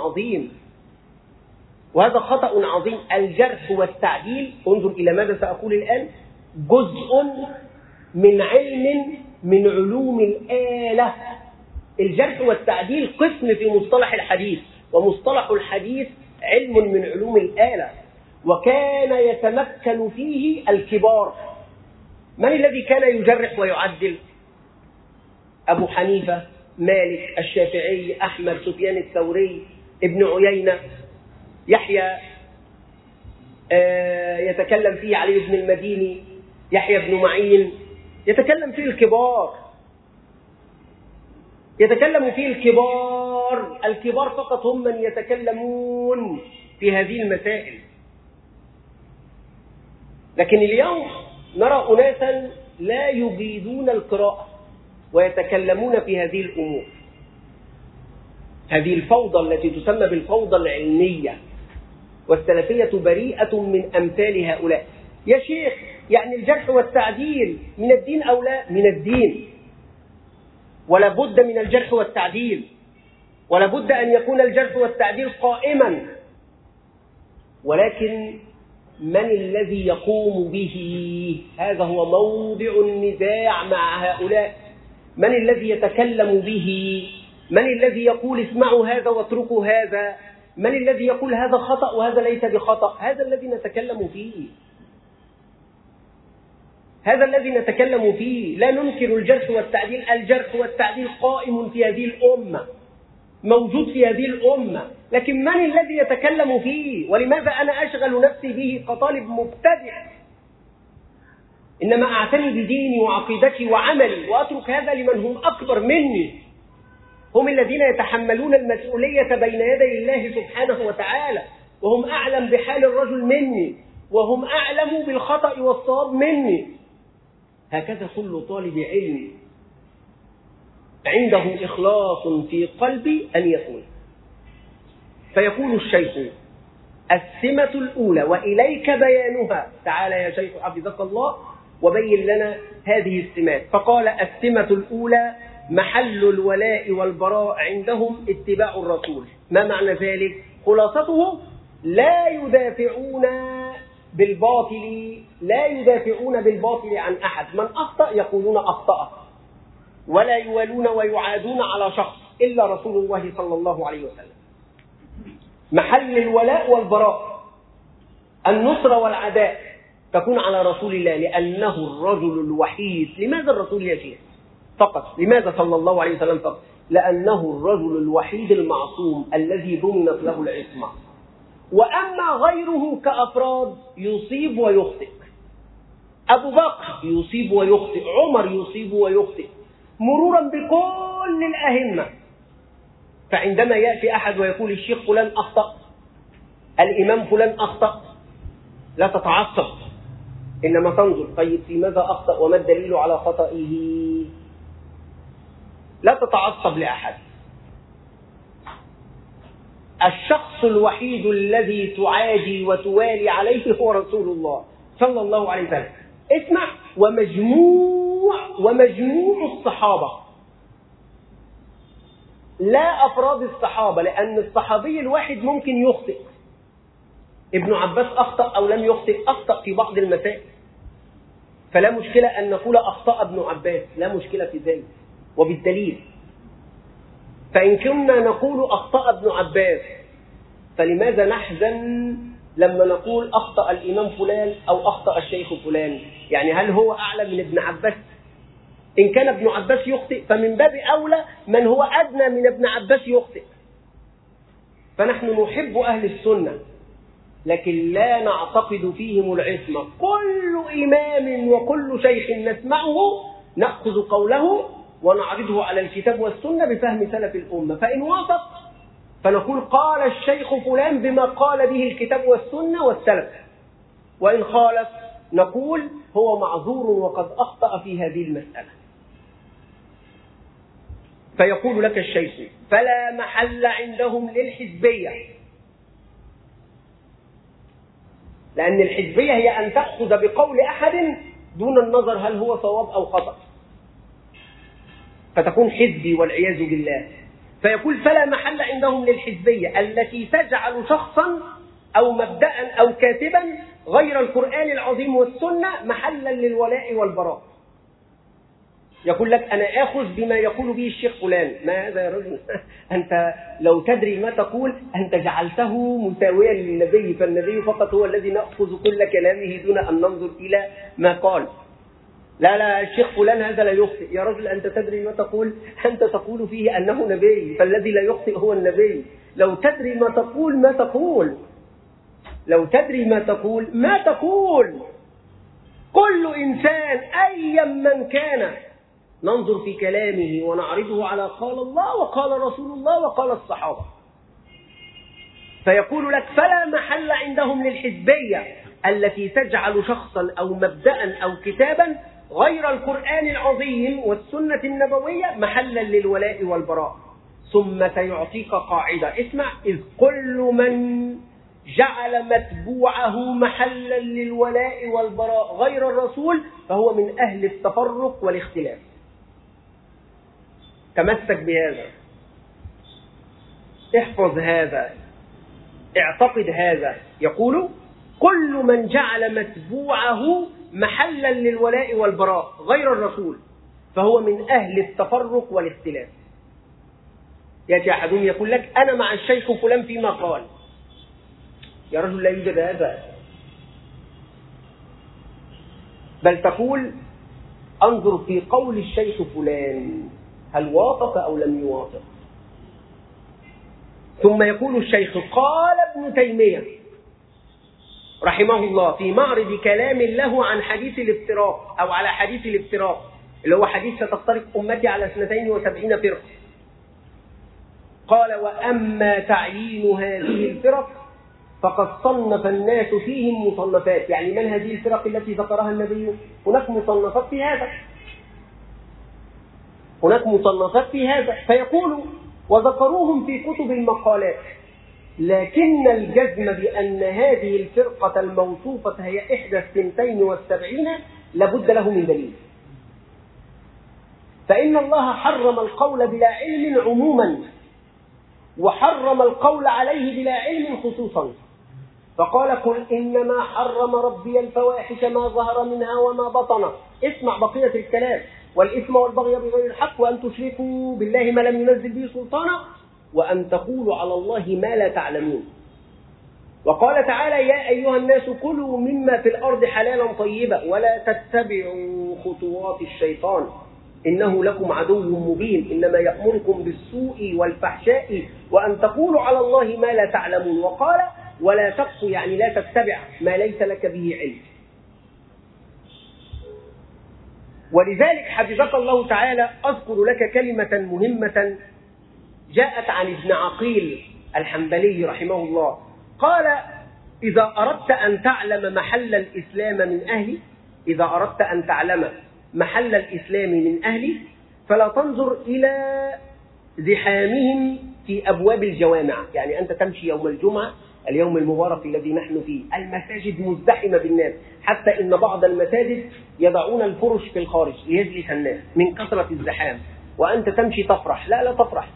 خطأ عظيم. الجرح والتعديل، انظر إلى ماذا سأقول الآن، جزء من علم من علوم الآلة. الجرح والتعديل قسم في مصطلح الحديث، ومصطلح الحديث علم من علوم الآلة، وكان يتمكن فيه الكبار. من الذي كان يجرح ويعدل؟ أبو حنيفة، مالك، الشافعي، أحمد، سفيان الثوري، ابن عيينة، يحيى يتكلم فيه علي بن المديني، يحيى بن معين، يتكلم فيه الكبار. الكبار فقط هم من يتكلمون في هذه المسائل. لكن اليوم نرى أناسا لا يجيدون القراءة ويتكلمون في هذه الأمور. هذه الفوضى التي تسمى بالفوضى العلمية، والسلفية بريئة من أمثال هؤلاء. يا شيخ، يعني الجرح والتعديل من الدين أو لا؟ من الدين، ولا بد من الجرح والتعديل، ولا بد أن يكون الجرح والتعديل قائما. ولكن من الذي يقوم به؟ هذا هو موضع النزاع مع هؤلاء. من الذي يتكلم به؟ من الذي يقول اسمعوا هذا واتركوا هذا؟ من الذي يقول هذا خطأ وهذا ليس بخطأ؟ هذا الذي نتكلم فيه. لا ننكر الجرح والتعديل. الجرح والتعديل قائم في هذه الأمة، موجود في هذه الأمة، لكن من الذي يتكلم فيه؟ ولماذا أنا أشغل نفسي به كطالب مبتدع؟ إنما أعتني بديني وعقيدتي وعملي، وأترك هذا لمن هم أكبر مني. هم الذين يتحملون المسؤولية بين يدي الله سبحانه وتعالى، وهم أعلم بحال الرجل مني، وهم أعلم بالخطأ والصواب مني. هكذا كل طالب علم عنده إخلاص في قلبي أن يكون. فيقول الشيخ: السمة الأولى وإليك بيانها. تعالى يا شيخ حفظك الله وبين لنا هذه السمات. فقال: السمة الأولى محل الولاء والبراء عندهم اتباع الرسول. ما معنى ذلك؟ خلاصته: لا يدافعون بالباطل عن أحد. من أخطأ يقولون أخطأ، ولا يوالون ويعادون على شخص إلا رسول الله صلى الله عليه وسلم. محل الولاء والبراء، النصرة والعداء تكون على رسول الله، لأنه الرجل الوحيد. لماذا الرسول يا شيخ فقط؟ لماذا صلى الله عليه وسلم فقط؟ لأنه الرجل الوحيد المعصوم الذي ضمنت له العصمة. وأما غيره كأفراد يصيب ويخطئ. أبو بكر يصيب ويخطئ، عمر يصيب ويخطئ، مرورا بكل الأئمة. فعندما يأتي أحد ويقول الشيخ فلان أخطأ، الإمام فلان أخطأ، لا تتعصب، إنما تنظر طيب في ماذا أخطأ وما الدليل على خطئه. لا تتعصب لأحد. الشخص الوحيد الذي تعادي وتوالي عليه هو رسول الله صلى الله عليه وسلم. اسمع: ومجموع الصحابة، لا أفراد الصحابة، لأن الصحابي الواحد ممكن يخطئ. ابن عباس أخطأ أو لم يخطئ، أخطأ في بعض المسائل، فلا مشكلة أن نقول أخطأ ابن عباس، لا مشكلة في ذلك وبالدليل. فإن كنا نقول أخطأ ابن عباس، فلماذا نحزن لما نقول أخطأ الإمام فلان أو أخطأ الشيخ فلان؟ يعني هل هو أعلى من ابن عباس؟ إن كان ابن عباس يخطئ فمن باب أولى من هو أدنى من ابن عباس يخطئ. فنحن نحب أهل السنة، لكن لا نعتقد فيهم العصمة. كل إمام وكل شيخ نسمعه نأخذ قوله ونعرضه على الكتاب والسنة بفهم سلف الأمة. فإن وافق فنقول قال الشيخ فلان بما قال به الكتاب والسنة والسلف، وإن خالف نقول هو معذور وقد أخطأ في هذه المسألة. فيقول لك الشيخ: فلا محل عندهم للحزبية. لأن الحزبية هي أن تأخذ بقول أحد دون النظر هل هو صواب أو خطأ، فتكون حزبي والعياذ بالله. فيقول: فلا محل عندهم للحزبية التي تجعل شخصا أو مبدأ أو كاتبا غير القرآن العظيم والسنة محلا للولاء والبراء. يقول لك: أنا آخذ بما يقول به الشيخ فلان. ما هذا يا رجل؟ أنت لو تدري ما تقول أنت جعلته مساويا للنبي، فالنبي فقط هو الذي نأخذ كل كلامه دون أن ننظر إلى ما قال. لا الشيخ فلان هذا لا يخطئ. يا رجل أنت تدري ما تقول؟ أنت تقول فيه أنه نبي، فالذي لا يخطئ هو النبي. لو تدري ما تقول ما تقول، لو تدري ما تقول ما تقول. كل إنسان أيا من كان ننظر في كلامه ونعرضه على قال الله وقال رسول الله وقال الصحابة. فيقول لك: فلا محل عندهم للحزبية التي تجعل شخصا أو مبدأ أو كتابا غير القرآن العظيم والسنة النبوية محلا للولاء والبراء. ثم سيعطيك قاعدة، اسمع: إذ كل من جعل متبوعه محلا للولاء والبراء غير الرسول فهو من أهل التفرق والاختلاف. تمسك بهذا، احفظ هذا، اعتقد هذا. يقول: كل من جعل متبوعه محلا للولاء والبراء غير الرسول فهو من أهل التفرق والاختلاف. يأتي أحدهم يقول لك: أنا مع الشيخ فلان فيما قال. يا رجل لا يوجد هذا، بل تقول: انظر في قول الشيخ فلان هل وافق أو لم يوافق. ثم يقول الشيخ: قال ابن تيمية رحمه الله في معرض كلام له عن حديث الافتراق أو على حديث الافتراق اللي هو حديث ستفترق أمتي على 72 فرقة. قال: وأما تعيين هذه الفرق فقد صنف الناس فيهم مصنفات. يعني من هذه الفرق التي ذكرها النبي؟ هناك مصنفات في هذا، هناك مصنفات في هذا. فيقول: وذكروهم في كتب المقالات، لكن الجزم بأن هذه الفرقة الموصوفة هي إحدى 72 لابد له من دليل. فإن الله حرم القول بلا علم عموما، وحرم القول عليه بلا علم خصوصا، فقال: قل إنما حرم ربي الفواحش ما ظهر منها وما بطن. اسمع بقية الكلام: والإثم والبغي بغير الحق، وأن تشركوا بالله ما لم ينزل به سلطانا، وأن تقولوا على الله ما لا تعلمون. وقال تعالى: يا أيها الناس كلوا مما في الأرض حلالا طيبا ولا تتبعوا خطوات الشيطان إنه لكم عدو مبين إنما يأمركم بالسوء والفحشاء وأن تقولوا على الله ما لا تعلمون. وقال: ولا تقص، يعني لا تتبع ما ليس لك به علم. ولذلك حفظك الله تعالى أذكر لك كلمة مهمة جاءت عن ابن عقيل الحنبلي رحمه الله. قال: إذا أردت أن تعلم محل الإسلام من أهله، إذا أردت أن تعلم محل الإسلام من أهله فلا تنظر إلى زحامهم في أبواب الجوامع. يعني أنت تمشي يوم الجمعة، اليوم المبارك الذي نحن فيه، المساجد مزدحمة بالناس، حتى إن بعض المساجد يضعون الفرش في الخارج ليجلس الناس من كثرة الزحام، وأنت تمشي تفرح. لا تفرح،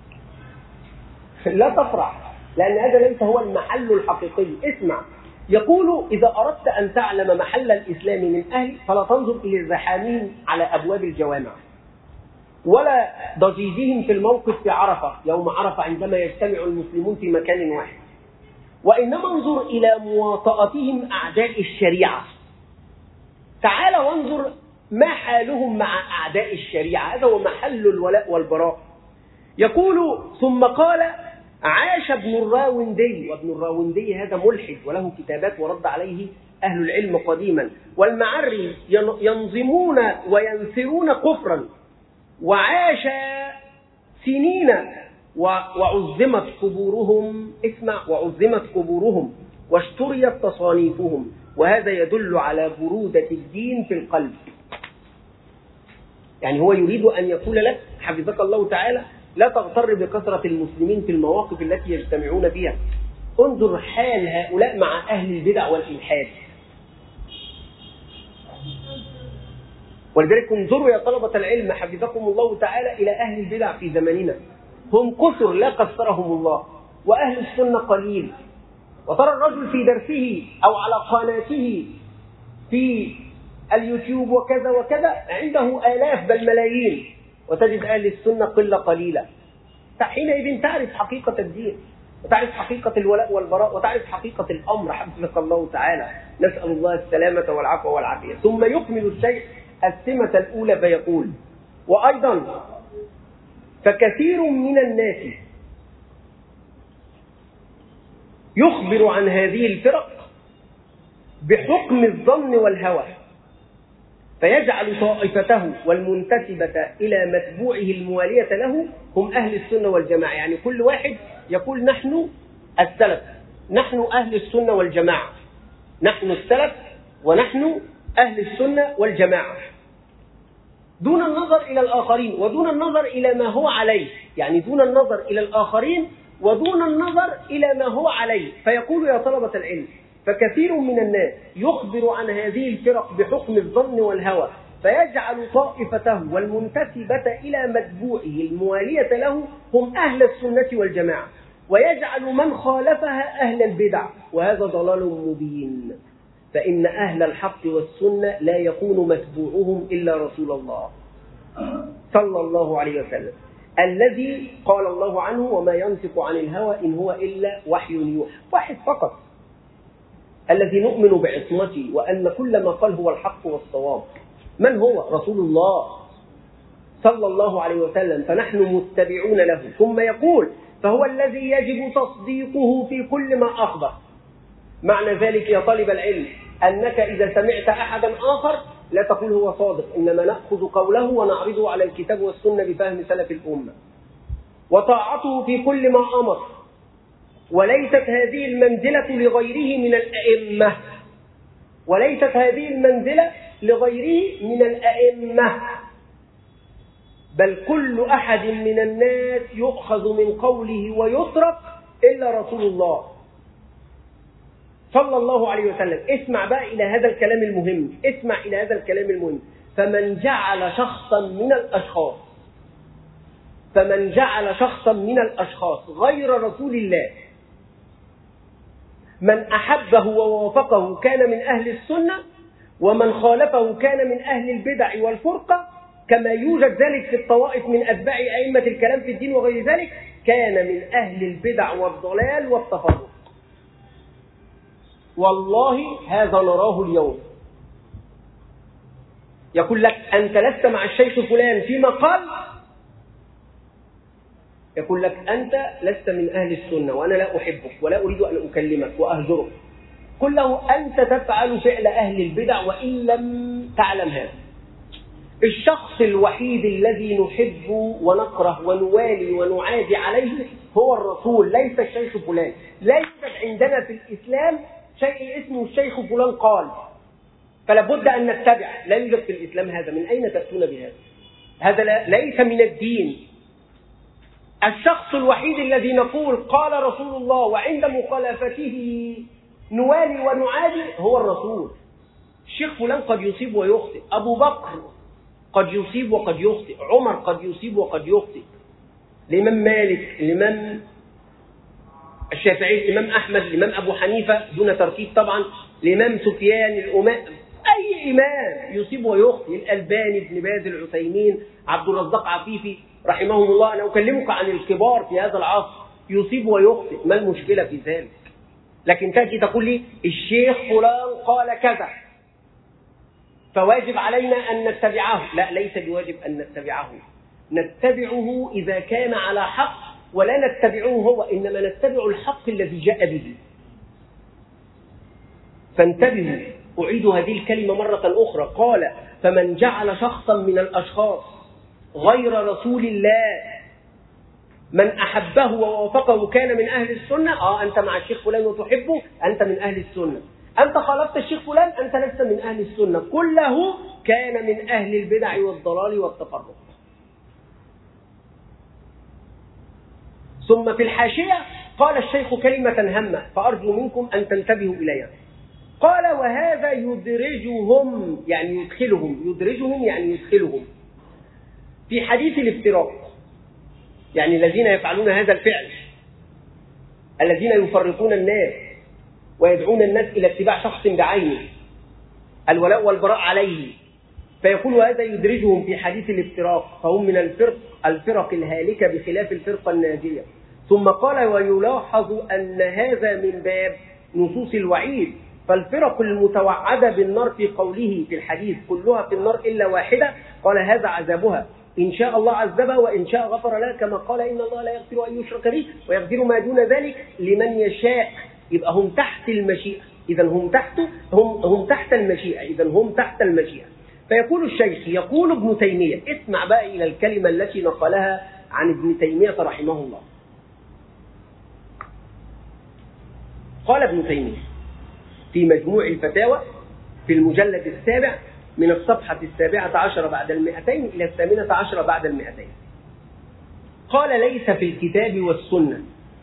لا تفرح، لأن هذا ليس هو المحل الحقيقي. اسمع، يقول: إذا أردت أن تعلم محل الإسلام من أهل فلا تنظر إلى الزحامين على أبواب الجوامع، ولا ضجيجهم في الموقف في عرفة، يوم عرفة عندما يجتمع المسلمون في مكان واحد، وإنما انظر إلى مواطأتهم أعداء الشريعة. تعال وانظر ما حالهم مع أعداء الشريعة، هذا هو محل الولاء والبراء. يقول: ثم قال: عاش ابن الراوندي، وابن الراوندي هذا ملحد وله كتابات ورد عليه أهل العلم قديما، والمعري ينظمون وينثرون كفرا، وعاش سنين وعظمت قبورهم. اسمع: وعظمت قبورهم واشتريت تصانيفهم، وهذا يدل على برودة الدين في القلب. يعني هو يريد أن يقول لك حفظك الله تعالى: لا تغتر بكثرة المسلمين في المواقف التي يجتمعون فيها، انظر حال هؤلاء مع أهل البدع والإلحاد. ولذلك انظروا يا طلبة العلم حفظكم الله تعالى إلى أهل البدع في زماننا، هم كثر لا كثرهم الله، وأهل السنة قليل. وترى الرجل في درسه أو على قناته في اليوتيوب وكذا وكذا عنده آلاف بل ملايين، وتجد أهل السنة قلة قليلة. حينئذ تعرف حقيقة الدين، وتعرف حقيقة الولاء والبراء، وتعرف حقيقة الأمر حفظك الله تعالى. نسأل الله السلامة والعفو والعافية. ثم يكمل الشيخ السمة الأولى فيقول: وأيضا فكثير من الناس يخبر عن هذه الفرق بحكم الظن والهوى، فيجعل طائفته والمنتسبة إلى متبوعه الموالية له هم أهل السنة والجماعة. يعني كل واحد يقول: نحن السلف، نحن أهل السنة والجماعة، نحن السلف ونحن أهل السنة والجماعة، دون النظر إلى الآخرين ودون النظر إلى ما هو عليه. يعني دون النظر إلى الآخرين ودون النظر إلى ما هو عليه. فيقول يا طلبة العلم: فكثير من الناس يخبر عن هذه الفرق بحكم الظن والهوى، فيجعل طائفته والمنتسبة إلى متبوعه الموالية له هم أهل السنة والجماعة، ويجعل من خالفها أهل البدع، وهذا ضلال مبين. فإن أهل الحق والسنة لا يكون متبوعهم إلا رسول الله صلى الله عليه وسلم، الذي قال الله عنه: وما ينطق عن الهوى إن هو إلا وحي يوحى. واحد فقط الذي نؤمن بعصمته وأن كل ما قال هو الحق والصواب. من هو؟ رسول الله صلى الله عليه وسلم، فنحن متبعون له. ثم يقول: فهو الذي يجب تصديقه في كل ما أخبر. معنى ذلك يا طالب العلم أنك إذا سمعت أحدا آخر لا تقول هو صادق، إنما نأخذ قوله ونعرضه على الكتاب والسنة بفهم سلف الأمة. وطاعته في كل ما أمر، وليست هذه المنزلة لغيره من الأئمة، وليست هذه المنزلة لغيره من الأئمة، بل كل أحد من الناس يؤخذ من قوله ويترك إلا رسول الله صلى الله عليه وسلم. اسمع بقى إلى هذا الكلام المهم، اسمع إلى هذا الكلام المهم. فمن جعل شخصا من الأشخاص غير رسول الله من أحبه ووافقه كان من أهل السنة، ومن خالفه كان من أهل البدع والفرقة، كما يوجد ذلك في الطوائف من أتباع أئمة الكلام في الدين وغير ذلك، كان من أهل البدع والضلال والتفرق. والله هذا نراه اليوم. يقول لك أنت لست مع الشيخ فلان فيما قال، يقول لك أنت لست من أهل السنة وأنا لا أحبك ولا أريد أن أكلمك وأهجرك. قل له أنت تفعل فعل أهل البدع وإن لم تعلم هذا. الشخص الوحيد الذي نحب ونكره ونوالي ونعادي عليه هو الرسول، ليس الشيخ فلان. لا يوجد عندنا في الإسلام شيء اسمه الشيخ فلان قال فلا بد أن نتبع. لا يوجد في الإسلام هذا. من أين تأتون بهذا؟ هذا ليس من الدين. الشخص الوحيد الذي نقول قال رسول الله وعند مخالفته نوالي ونعادي هو الرسول. الشيخ فلان قد يصيب ويخطئ، أبو بكر قد يصيب وقد يخطئ، عمر قد يصيب وقد يخطئ، الإمام مالك، الإمام الشافعي، الإمام أحمد، الإمام أبو حنيفة دون ترتيب طبعا، الإمام سفيان، أي إمام يصيب ويخطئ، الألباني، ابن باز، العثيمين، عبد الرزاق عفيفي رحمهم الله. أنا أكلمك عن الكبار في هذا العصر، يصيب ويخطئ، ما المشكلة في ذلك؟ لكن تأتي تقول لي الشيخ فلان قال كذا فواجب علينا أن نتبعه. لا، ليس بواجب أن نتبعه. نتبعه إذا كان على حق، ولا نتبعه هو، إنما نتبع الحق الذي جاء به. فانتبهوا، أعيد هذه الكلمة مرة أخرى. قال فمن جعل شخصا من الأشخاص غير رسول الله من أحبه ووافقه كان من أهل السنة. أنت مع الشيخ فلان وتحبه، أنت من أهل السنة. أنت خالفت الشيخ فلان، أنت لست من أهل السنة. كله كان من أهل البدع والضلال والتفرق. ثم في الحاشية قال الشيخ كلمة هامة فأرجو منكم أن تنتبهوا إليها. قال وهذا يدرجهم، يعني يدخلهم، يدرجهم يعني يدخلهم في حديث الافتراق. يعني الذين يفعلون هذا الفعل، الذين يفرقون الناس ويدعون الناس إلى اتباع شخص بعينه، الولاء والبراء عليه، فيقول هذا يدرجهم في حديث الافتراق، فهم من الفرق الهالكة بخلاف الفرقة الناجية. ثم قال ويلاحظ أن هذا من باب نصوص الوعيد، فالفرق المتوعدة بالنار في قوله في الحديث كلها في النار إلا واحدة، قال هذا عذابها، إن شاء الله عذبها وإن شاء غفر لها، كما قال إن الله لا يغفر أن يشرك به ويغفر ما دون ذلك لمن يشاء. يبقى هم تحت المشيئة، إذا هم تحت المشيئة، إذا هم تحت المشيئة. فيقول الشيخ، يقول ابن تيمية، اسمع بقى إلى الكلمة التي نقلها عن ابن تيمية رحمه الله. قال ابن تيمية في مجموع الفتاوى في المجلد 7 من الصفحة 17 بعد 200 إلى 18 بعد 200، قال ليس في الكتاب والسنة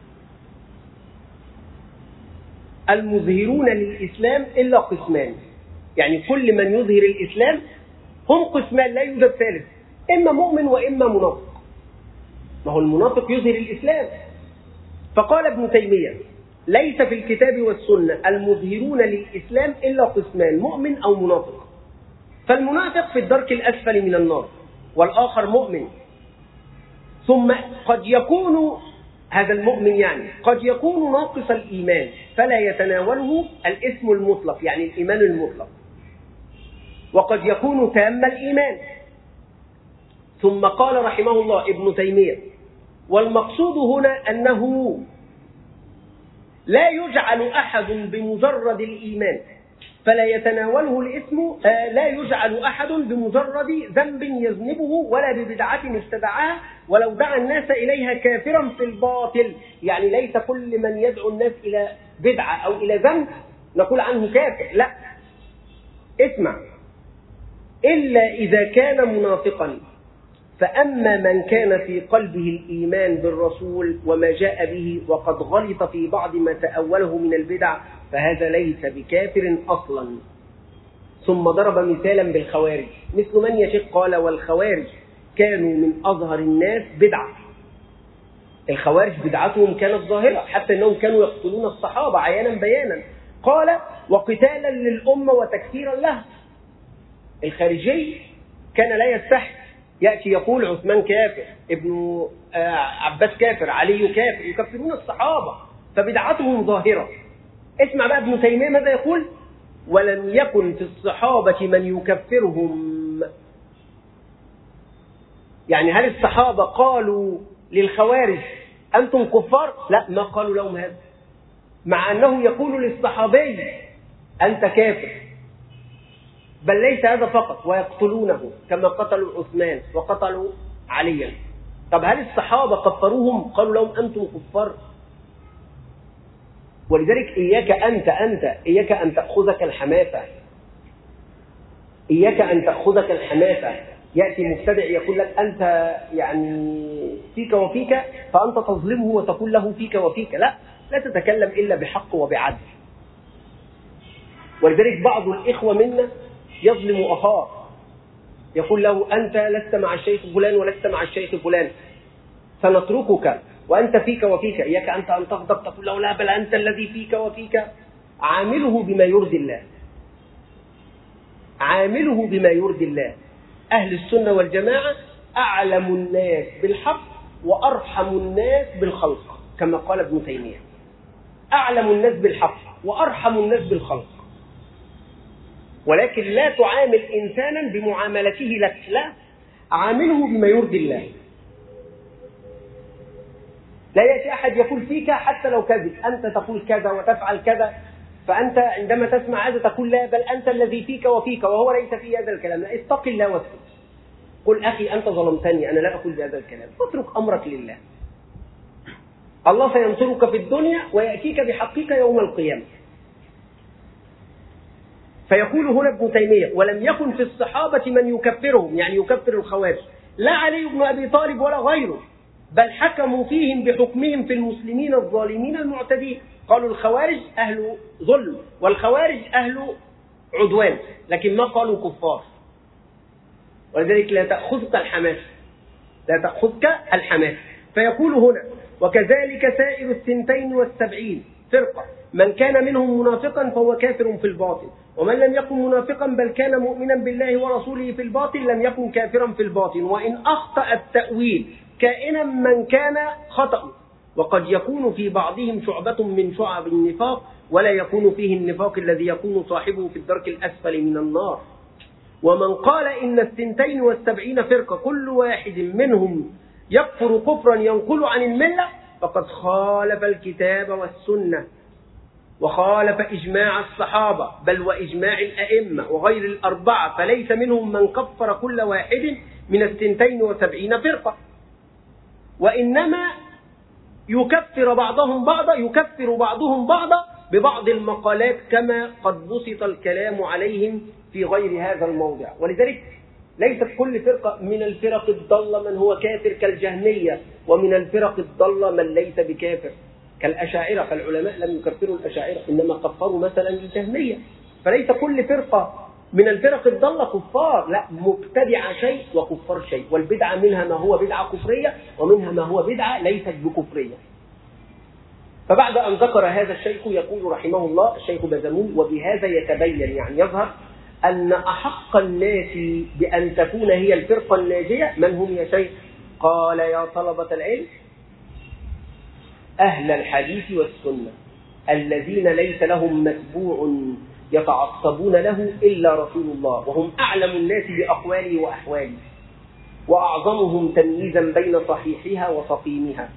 المظهرون للإسلام إلا قسمان. يعني كل من يظهر الإسلام هم قسمان، لا يوجد ثالث، إما مؤمن وإما منافق. ما هو المنافق يظهر الإسلام. فقال ابن تيمية ليس في الكتاب والسنة المظهرون للإسلام إلا قسمان، مؤمن أو منافق. فالمنافق في الدرك الأسفل من النار، والآخر مؤمن. ثم قد يكون هذا المؤمن يعني قد يكون ناقص الإيمان فلا يتناوله الاسم المطلق، يعني الإيمان المطلق، وقد يكون تام الإيمان. ثم قال رحمه الله ابن تيمية والمقصود هنا أنه لا يجعل أحد بمجرد الإيمان فلا يتناوله الإثم، لا يجعل أحد بمجرد ذنب يذنبه ولا ببدعة ابتدعها ولو دعا الناس إليها كافرا في الباطل. يعني ليس كل من يدعو الناس إلى بدعة أو إلى ذنب نقول عنه كافر، لا، اسمع، إلا إذا كان منافقا. فأما من كان في قلبه الإيمان بالرسول وما جاء به وقد غلط في بعض ما تأوله من البدع فهذا ليس بكافر أصلا. ثم ضرب مثالا بالخوارج، مثل من يشق قال والخوارج كانوا من أظهر الناس بدعة. الخوارج بدعتهم كانت ظاهرة حتى أنهم كانوا يقتلون الصحابة عيانا بيانا، قال وقتالا للأمة وتكفيرا لها. الخارجي كان لا يستحي يأتي يقول عثمان كافر، ابن عباس كافر، علي كافر، يكفرون الصحابة، فبدعتهم ظاهرة. اسمع بقى ابن تيمية ماذا يقول: ولم يكن في الصحابة من يكفرهم. يعني هل الصحابة قالوا للخوارج أنتم كفار؟ لا، ما قالوا لهم هذا، مع أنه يقول للصحابي أنت كافر. بل ليس هذا فقط، ويقتلونه كما قتلوا عثمان وقتلوا عليا. طب هل الصحابة كفروهم؟ قالوا لهم أنتم كفار. ولذلك إياك إياك أن تأخذك الحماسة، إياك أن تأخذك الحماسة. يأتي مبتدع يقول لك أنت يعني فيك وفيك، فأنت تظلمه وتقول له فيك وفيك. لا تتكلم إلا بحق وبعدل. ولذلك بعض الإخوة منا يظلم أخاه، يقول له أنت لست مع الشيخ فلان ولست مع الشيخ فلان، سنتركك وأنت فيك وفيك. إياك أنت أن تغضب تقول له لا بل أنت الذي فيك وفيك. عامله بما يرضي الله، عامله بما يرضي الله. أهل السنة والجماعة أعلم الناس بالحق وأرحم الناس بالخلق، كما قال ابن تيمية، أعلم الناس بالحق وأرحم الناس بالخلق. ولكن لا تعامل إنسانا بمعاملته لك، لا، عامله بما يرضي الله. لا يأتي أحد يقول فيك حتى لو كذب، أنت تقول كذا وتفعل كذا، فأنت عندما تسمع هذا تقول لا بل أنت الذي فيك وفيك، وهو ليس في هذا الكلام. لا، اتق الله واسكت، قل أخي أنت ظلمتني، أنا لا أقول بهذا الكلام، فاترك أمرك لله. الله سينصرك في الدنيا ويأتيك بحقك يوم القيامة. فيقول هنا ابن تيمية ولم يكن في الصحابة من يكفرهم، يعني يكفر الخوارج، لا علي بن أبي طالب ولا غيره، بل حكموا فيهم بحكمهم في المسلمين الظالمين المعتدين. قالوا الخوارج أهل ظلم والخوارج أهل عدوان، لكن ما قالوا كفار. ولذلك لا تأخذك الحماس، فيقول هنا وكذلك سائر 72 فرقة، من كان منهم منافقا فهو كافر في الباطن، ومن لم يكن منافقا بل كان مؤمنا بالله ورسوله في الباطن لم يكن كافرا في الباطن، وإن أخطأ التأويل كائنا من كان خطأ. وقد يكون في بعضهم شعبة من شعب النفاق ولا يكون فيه النفاق الذي يكون صاحبه في الدرك الأسفل من النار. ومن قال إن 72 فرقة كل واحد منهم يكفر كفرا ينقل عن الملة فقد خالف الكتاب والسنة وخالف إجماع الصحابة بل وإجماع الأئمة وغير الأربعة، فليس منهم من كفر كل واحد من 72 فرقة، وإنما يكفر بعضهم بعضا ببعض المقالات كما قد بسط الكلام عليهم في غير هذا الموضع. ولذلك ليست كل فرقة من الفرق الضالة من هو كافر كالجهمية، ومن الفرق الضالة من ليس بكافر كالأشاعرة، فالعلماء لم يكفروا الأشاعرة إنما كفروا مثلا الجهمية. فليس كل فرقة من الفرق الضالة كفار، لا، مبتدع شيء وكفار شيء، والبدعة منها ما هو بدعة كفرية ومنها ما هو بدعة ليست بكفرية. فبعد أن ذكر هذا الشيخ يقول رحمه الله الشيخ بازمول وبهذا يتبين، يعني يظهر أن أحق الناس بأن تكون هي الفرقة الناجية من هم يا شيخ؟ قال يا طلبة العلم أهل الحديث والسنة الذين ليس لهم متبوع يتعصبون له إلا رسول الله، وهم أعلم الناس بأقواله وأحواله وأعظمهم تمييزا بين صحيحها وسقيمها،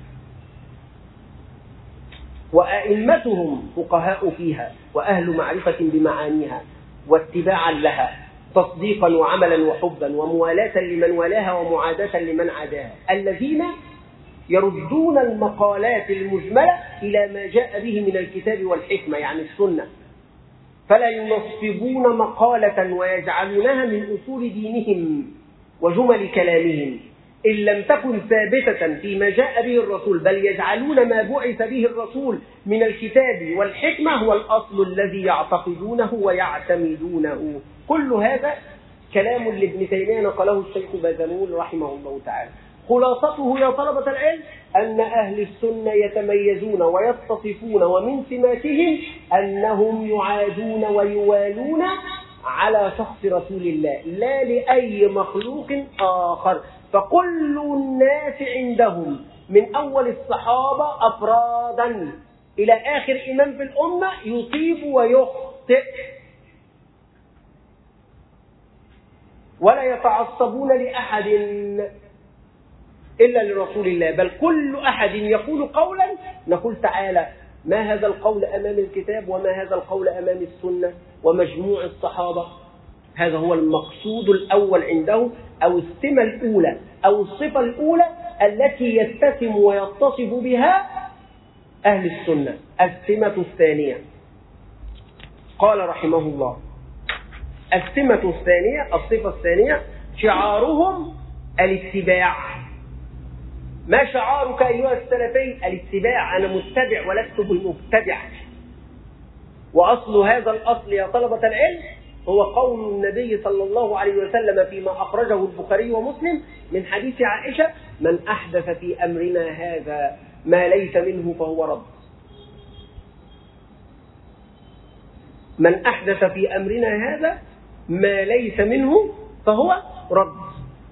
وأئمتهم فقهاء فيها وأهل معرفة بمعانيها، واتباعا لها، تصديقا وعملا وحبا وموالاة لمن والاها ومعاداة لمن عاداها، الذين يردون المقالات المجملة إلى ما جاء به من الكتاب والحكمة يعني السنة، فلا ينصبون مقالة ويجعلونها من أصول دينهم وجمل كلامهم إن لم تكن ثابتة فيما جاء به الرسول، بل يجعلون ما بعث به الرسول من الكتاب والحكمة هو الأصل الذي يعتقدونه ويعتمدونه. كل هذا كلام لابن تيمية نقله الشيخ بازمول رحمه الله تعالى. خلاصته يا طلبة العلم أن أهل السنة يتميزون ويتصفون ومن سماتهم أنهم يعادون ويوالون على شخص رسول الله لا لأي مخلوق آخر. فكل الناس عندهم من أول الصحابة أفرادا إلى آخر إمام في الأمة يصيب ويخطئ، ولا يتعصبون لأحد إلا لرسول الله، بل كل أحد يقول قولا نقول تعالى ما هذا القول أمام الكتاب وما هذا القول أمام السنة ومجموع الصحابة. هذا هو المقصود الأول عنده، أو السمة الأولى أو الصفة الأولى التي يتسم ويتصف بها أهل السنة. السمة الثانية قال رحمه الله السمة الثانية الصفة الثانية شعارهم الاتباع. ما شعارك أيها السلفي؟ الاتباع، أنا متبع ولست بالمبتدع. وأصل هذا الأصل يا طلبة العلم هو قول النبي صلى الله عليه وسلم فيما أخرجه البخاري ومسلم من حديث عائشة: من أحدث في أمرنا هذا ما ليس منه فهو رد. من أحدث في أمرنا هذا ما ليس منه فهو رد.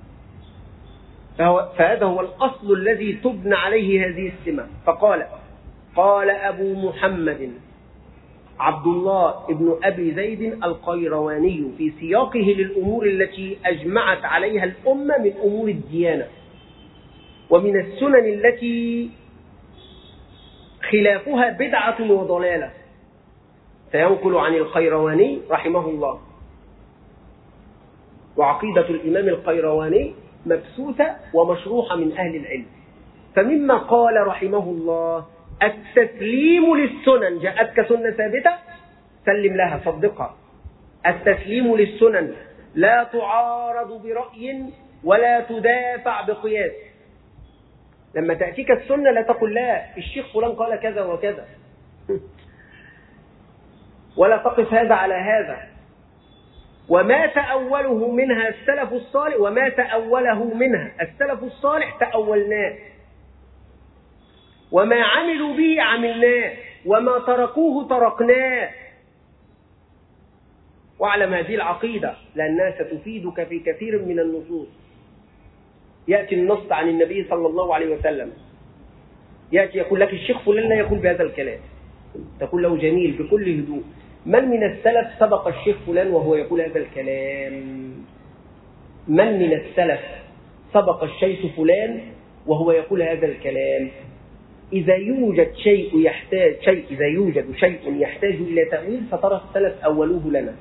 فهذا هو الأصل الذي تبنى عليه هذه السمة. قال أبو محمد عبد الله بن أبي زيد القيرواني في سياقه للأمور التي أجمعت عليها الأمة من أمور الديانة ومن السنن التي خلافها بدعة وضلالة، سينقل عن القيرواني رحمه الله. وعقيدة الإمام القيرواني مبثوثة ومشروحة من أهل العلم. فمما قال رحمه الله: التسليم للسنن، جاءتك سنة ثابتة سلم لها صدقها. التسليم للسنن لا تعارض برأي ولا تدافع بقياس. لما تأتيك السنة لا تقل لا الشيخ فلان قال كذا وكذا ولا تقف هذا على هذا. وما تأوله منها السلف الصالح تأولناه، وما عملوا به عملناه، وما تركوه تركناه. واعلم هذه العقيدة لأنها ستفيدك في كثير من النصوص. يأتي النص عن النبي صلى الله عليه وسلم، يأتي يقول لك الشيخ فلان لا يقول بهذا الكلام، تقول له جميل بكل هدوء: من من السلف سبق الشيخ فلان وهو يقول هذا الكلام؟ من من السلف سبق الشيخ فلان وهو يقول هذا الكلام؟ إذا يوجد شيء يحتاج إلى تأويل فترى السلف أولوه لنا.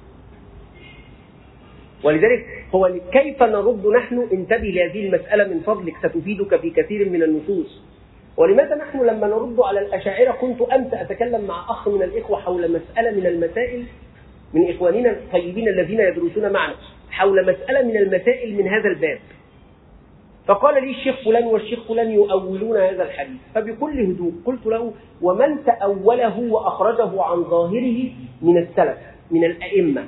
ولذلك هو كيف نرد نحن؟ انتبه لهذه المسألة من فضلك، ستفيدك في كثير من النصوص. ولماذا نحن لما نرد على الأشاعرة، كنت أمس أتكلم مع أخ من الإخوة حول مسألة من المسائل من إخواننا الطيبين الذين يدرسون معنا، حول مسألة من المسائل من هذا الباب، فقال لي الشيخ فلان والشيخ فلان يؤولون هذا الحديث. فبكل هدوء قلت له: ومن تأوله وأخرجه عن ظاهره من السلف من الأئمة؟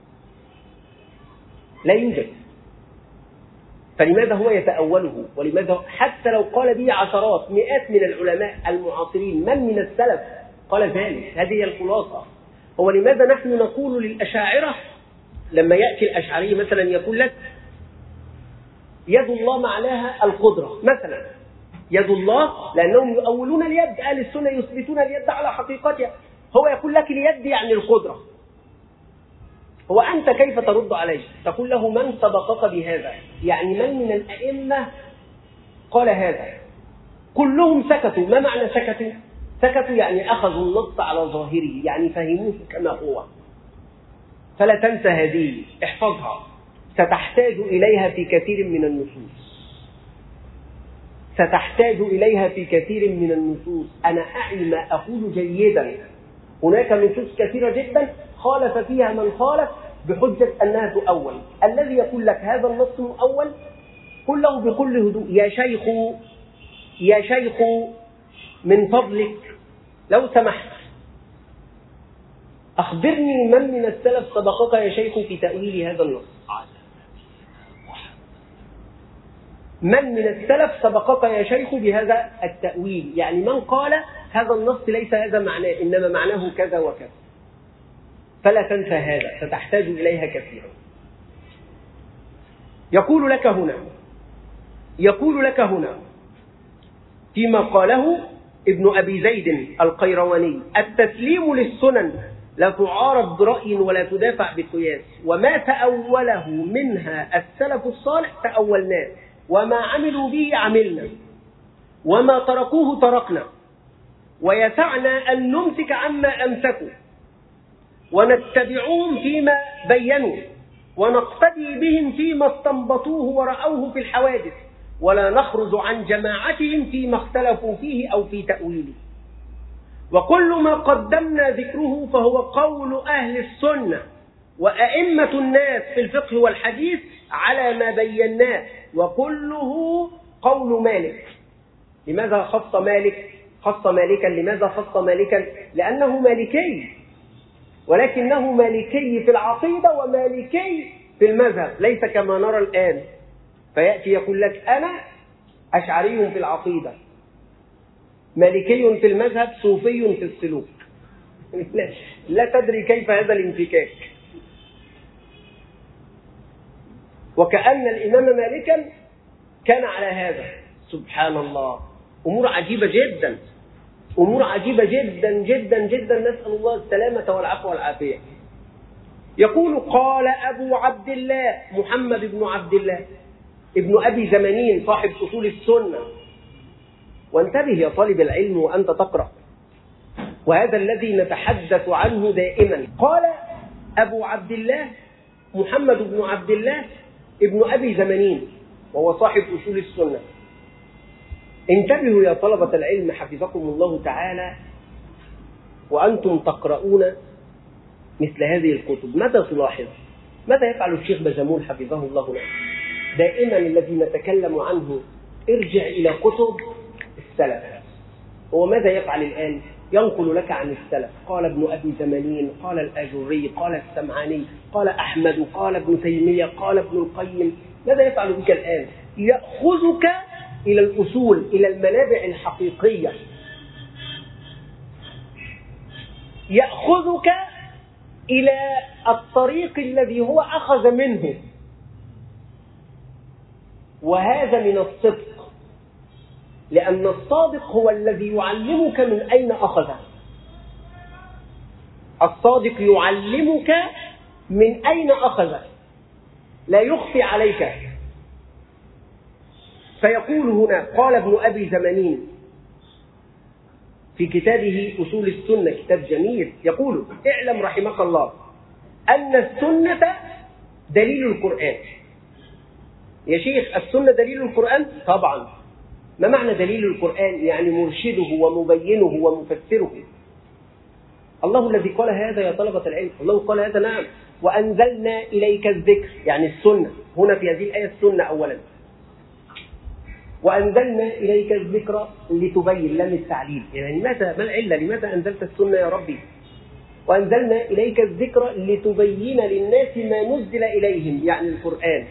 لا يوجد. فلماذا هو يتأوله؟ ولماذا حتى لو قال به عشرات مئات من العلماء المعاصرين من السلف قال ذلك؟ هذه هي الخلاصة. هو لماذا نحن نقول للأشاعرة لما يأتي الأشعري مثلا يقول لك يد الله معناها القدرة مثلا، يد الله، لأنهم يؤولون اليد، أهل السنة يثبتون اليد على حقيقتها، هو يقول لك اليد يعني القدرة. هو أنت كيف ترد عليه؟ تقول له: من سبقك بهذا؟ يعني من الأئمة قال هذا؟ كلهم سكتوا. ما معنى سكتوا؟ سكتوا يعني أخذوا النص على ظاهره، يعني فهموه كما هو. فلا تنسى هذه، احفظها، ستحتاج إليها في كثير من النصوص. ستحتاج إليها في كثير من النصوص. أنا أعي ما أقول جيدا. هناك نصوص كثيرة جدا خالف فيها من خالف بحجة أنها تؤول. الذي يقول لك هذا النص مؤول قل له بكل هدوء: يا شيخ من فضلك لو سمحت أخبرني من من السلف سبقك يا شيخ في تأويل هذا النص. من من السلف سبقك يا شيخ بهذا التأويل، يعني من قال هذا النص ليس هذا معناه إنما معناه كذا وكذا. فلا تنسى هذا، ستحتاج إليها كثيرا. يقول لك هنا فيما قاله ابن أبي زيد القيرواني: التسليم للسنن لا تعارض برأي ولا تدافع بقياس، وما تأوله منها السلف الصالح تأولناه، وما عملوا به عملنا، وما تركوه تركنا، ويسعنا أن نمسك عما أمسكوا ونتبعهم فيما بينوا، ونقتدي بهم فيما استنبطوه ورأوه في الحوادث، ولا نخرج عن جماعتهم فيما اختلفوا فيه أو في تأويله. وكل ما قدمنا ذكره فهو قول أهل السنة وأئمة الناس في الفقه والحديث على ما بيناه، وكله قول مالك. لماذا خص مالكا؟ لماذا خص مالكا؟ لأنه مالكي، ولكنه مالكي في العقيدة ومالكي في المذهب، ليس كما نرى الآن فيأتي يقول لك أنا أشعري في العقيدة، مالكي في المذهب، صوفي في السلوك. لا تدري كيف هذا الانفكاك. وكأن الإمام مالكا كان على هذا. سبحان الله، أمور عجيبة جدا، أمور عجيبة جدا جدا جدا، نسأل الله السلامة والعفو والعافية. يقول: قال أبو عبد الله محمد بن عبد الله ابن أبي زمانين صاحب أصول السنة. وانتبه يا طالب العلم وأنت تقرأ، وهذا الذي نتحدث عنه دائما. قال أبو عبد الله محمد بن عبد الله ابن أبي زمانين، وهو صاحب أصول السنة. انتبهوا يا طلبة العلم حفظكم الله تعالى وأنتم تقرؤون مثل هذه الكتب. ماذا تلاحظ؟ ماذا يفعل الشيخ بجمول حفظه الله له؟ دائما الذي نتكلم عنه ارجع إلى كتب السلف. هو ماذا يفعل الآن؟ ينقل لك عن السلف. قال ابن أبي زمانين، قال الآجري، قال السمعاني، قال أحمد، قال ابن تيمية، قال ابن القيم. ماذا يفعل بك الآن؟ يأخذك إلى الأصول، إلى المنابع الحقيقية، يأخذك إلى الطريق الذي هو أخذ منه. وهذا من الصدق، لأن الصادق هو الذي يعلمك من أين أخذ. الصادق يعلمك من أين أخذ، لا يخفي عليك. فيقول هنا: قال ابن أبي زمانين في كتابه أصول السنة، كتاب جميل، يقول: اعلم رحمك الله أن السنة دليل القرآن. يا شيخ السنة دليل القرآن؟ طبعا. ما معنى دليل القرآن؟ يعني مرشده ومبينه ومفسره. الله الذي قال هذا يا طلبة العلم، الله قال هذا، نعم. وأنزلنا إليك الذكر، يعني السنة هنا في هذه الآية السنة أولا. وأنزلنا إليك الذكر لتبين، لم التعليل، يعني ما العلة؟ لماذا أنزلت السنة يا ربي؟ وأنزلنا إليك الذكر لتبين للناس ما نزل إليهم، يعني القرآن.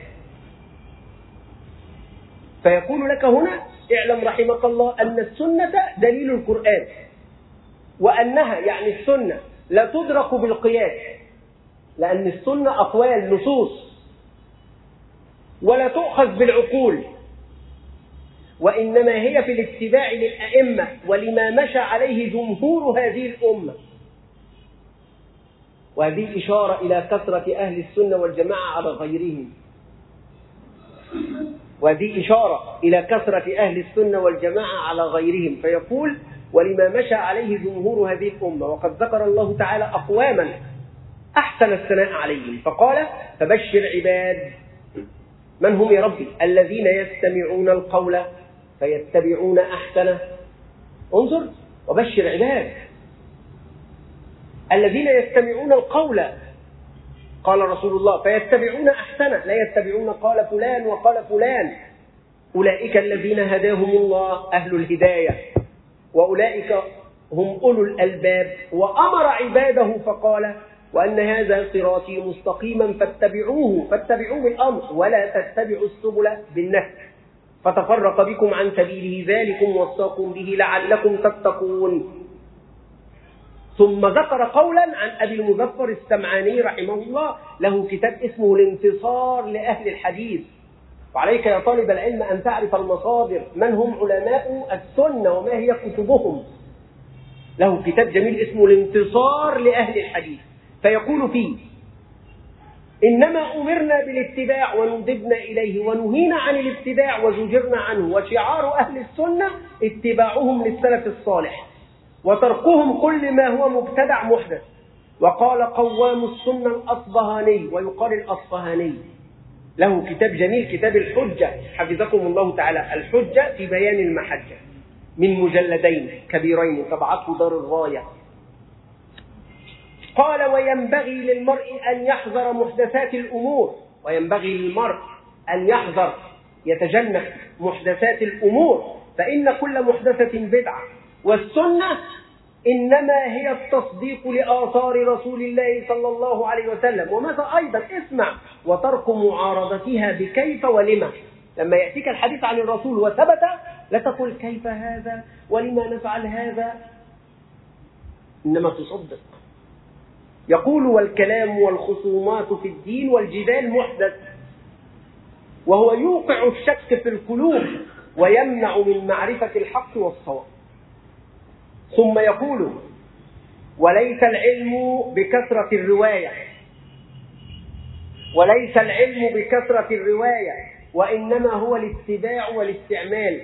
فيقول لك هنا: اعلم رحمك الله أن السنة دليل القرآن، وأنها يعني السنة لا تدرك بالقياس، لأن السنة أقوال نصوص، ولا تؤخذ بالعقول، وإنما هي في الاتباع للأئمة ولما مشى عليه جمهور هذه الأمة. وهذه إشارة إلى كثرة أهل السنة والجماعة على غيرهم، وهذه إشارة إلى كثرة أهل السنة والجماعة على غيرهم. فيقول: ولما مشى عليه جمهور هذه الأمة. وقد ذكر الله تعالى أقواما أحسن الثناء عليهم فقال فبشر عباد. من هم يا ربي؟ الذين يستمعون القول فيتبعون أحسنه. انظر، وبشر عباد الذين يستمعون القول، قال رسول الله فيتبعون أحسنه، لا يتبعون قال فلان وقال فلان. أولئك الذين هداهم الله، أهل الهداية، وأولئك هم أولو الألباب. وأمر عباده فقال وأن هذا صراطي مستقيما فاتبعوه بالأمر ولا تتبعوا السبل بالنهي فتفرق بكم عن سبيله ذلكم وصاكم به لعلكم تتقون. ثم ذكر قولا عن أبي المظفر السمعاني رحمه الله، له كتاب اسمه الانتصار لأهل الحديث. وعليك يا طالب العلم أن تعرف المصادر، من هم علماء السنة وما هي كتبهم. له كتاب جميل اسمه الانتصار لأهل الحديث، فيقول فيه إنما أمرنا بالاتباع وندبنا إليه ونهينا عن الابتداع وزجرنا عنه، وشعار أهل السنة اتباعهم للسلف الصالح وتركهم كل ما هو مبتدع محدث. وقال قوام السنة الأصبهاني، ويقال الأصفهاني، له كتاب جميل كتاب الحجة حفظكم الله تعالى، الحجة في بيان المحجة، من مجلدين كبيرين طبعته دار الراية. قال وينبغي للمرء أن يحذر محدثات الأمور، وينبغي للمرء أن يحذر يتجنب محدثات الأمور، فإن كل محدثة بدعة، والسنة إنما هي التصديق لآثار رسول الله صلى الله عليه وسلم. وماذا أيضا؟ اسمع، وترك معارضتها بكيف ولما. لما يأتيك الحديث عن الرسول وثبت لا تقل كيف هذا ولما نفعل هذا، إنما تصدق. يقول والكلام والخصومات في الدين والجدال محدث، وهو يوقع الشك في القلوب ويمنع من معرفة الحق والصواب. ثم يقول وليس العلم بكثرة الرواية، وليس العلم بكثرة الرواية وإنما هو الاتباع والاستعمال.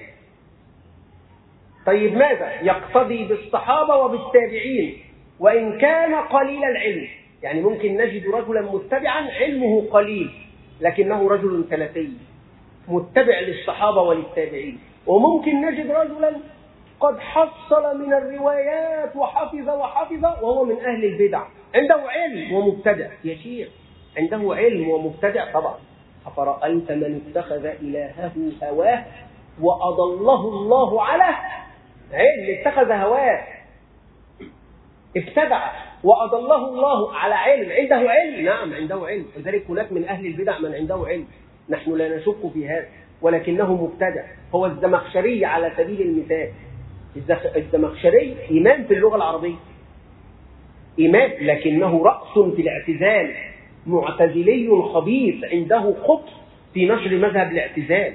طيب ماذا؟ يقتضي بالصحابة وبالتابعين وإن كان قليل العلم. يعني ممكن نجد رجلا متبعا علمه قليل لكنه رجل سلفي متبع للصحابة وللتابعين، وممكن نجد رجلا قد حصل من الروايات وحفظ وهو من أهل البدع، عنده علم ومبتدع. يا شيخ عنده علم ومبتدع طبعا. أفرأيت من اتخذ إلهه هواه وأضله الله على علم؟ اتخذ هواه ابتدع وأضله الله على علم. عنده علم، نعم عنده علم، لذلك هناك من أهل البدع من عنده علم، نحن لا نشك في هذا، ولكنه مبتدع. هو الزمخشري على سبيل المثال. الزمخشري إمام في اللغة العربية، إمام، لكنه رأس في الاعتزال، معتزلي خبيث، عنده خبث في نشر مذهب الاعتزال،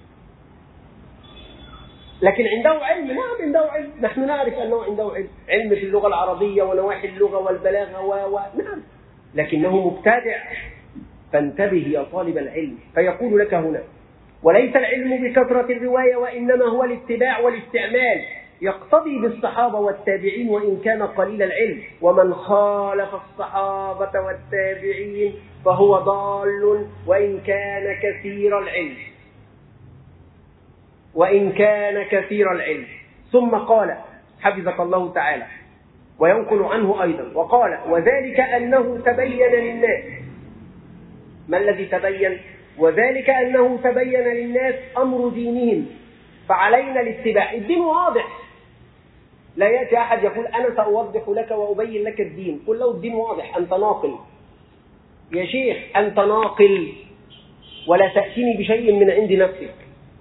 لكن عنده علم. نعم عنده علم، نحن نعرف أنه عنده علم في اللغة العربية ونواحي اللغة والبلاغة نعم، لكنه مبتدع. فانتبه يا طالب العلم. فيقول لك هنا وليس العلم بكثرة الرواية وإنما هو الاتباع والاستعمال، يقتضي بالصحابة والتابعين وإن كان قليل العلم، ومن خالف الصحابة والتابعين فهو ضال وإن كان كثير العلم، وإن كان كثير العلم. ثم قال حفظك الله تعالى وينقل عنه أيضا وقال وذلك أنه تبين للناس. ما الذي تبين؟ وذلك أنه تبين للناس أمر دينهم فعلينا الاتباع. الدين واضح، لا يأتي أحد يقول أنا سأوضح لك وأبين لك الدين، قل له الدين واضح، أنت ناقل يا شيخ، أنت ناقل، ولا تأتيني بشيء من عند نفسك،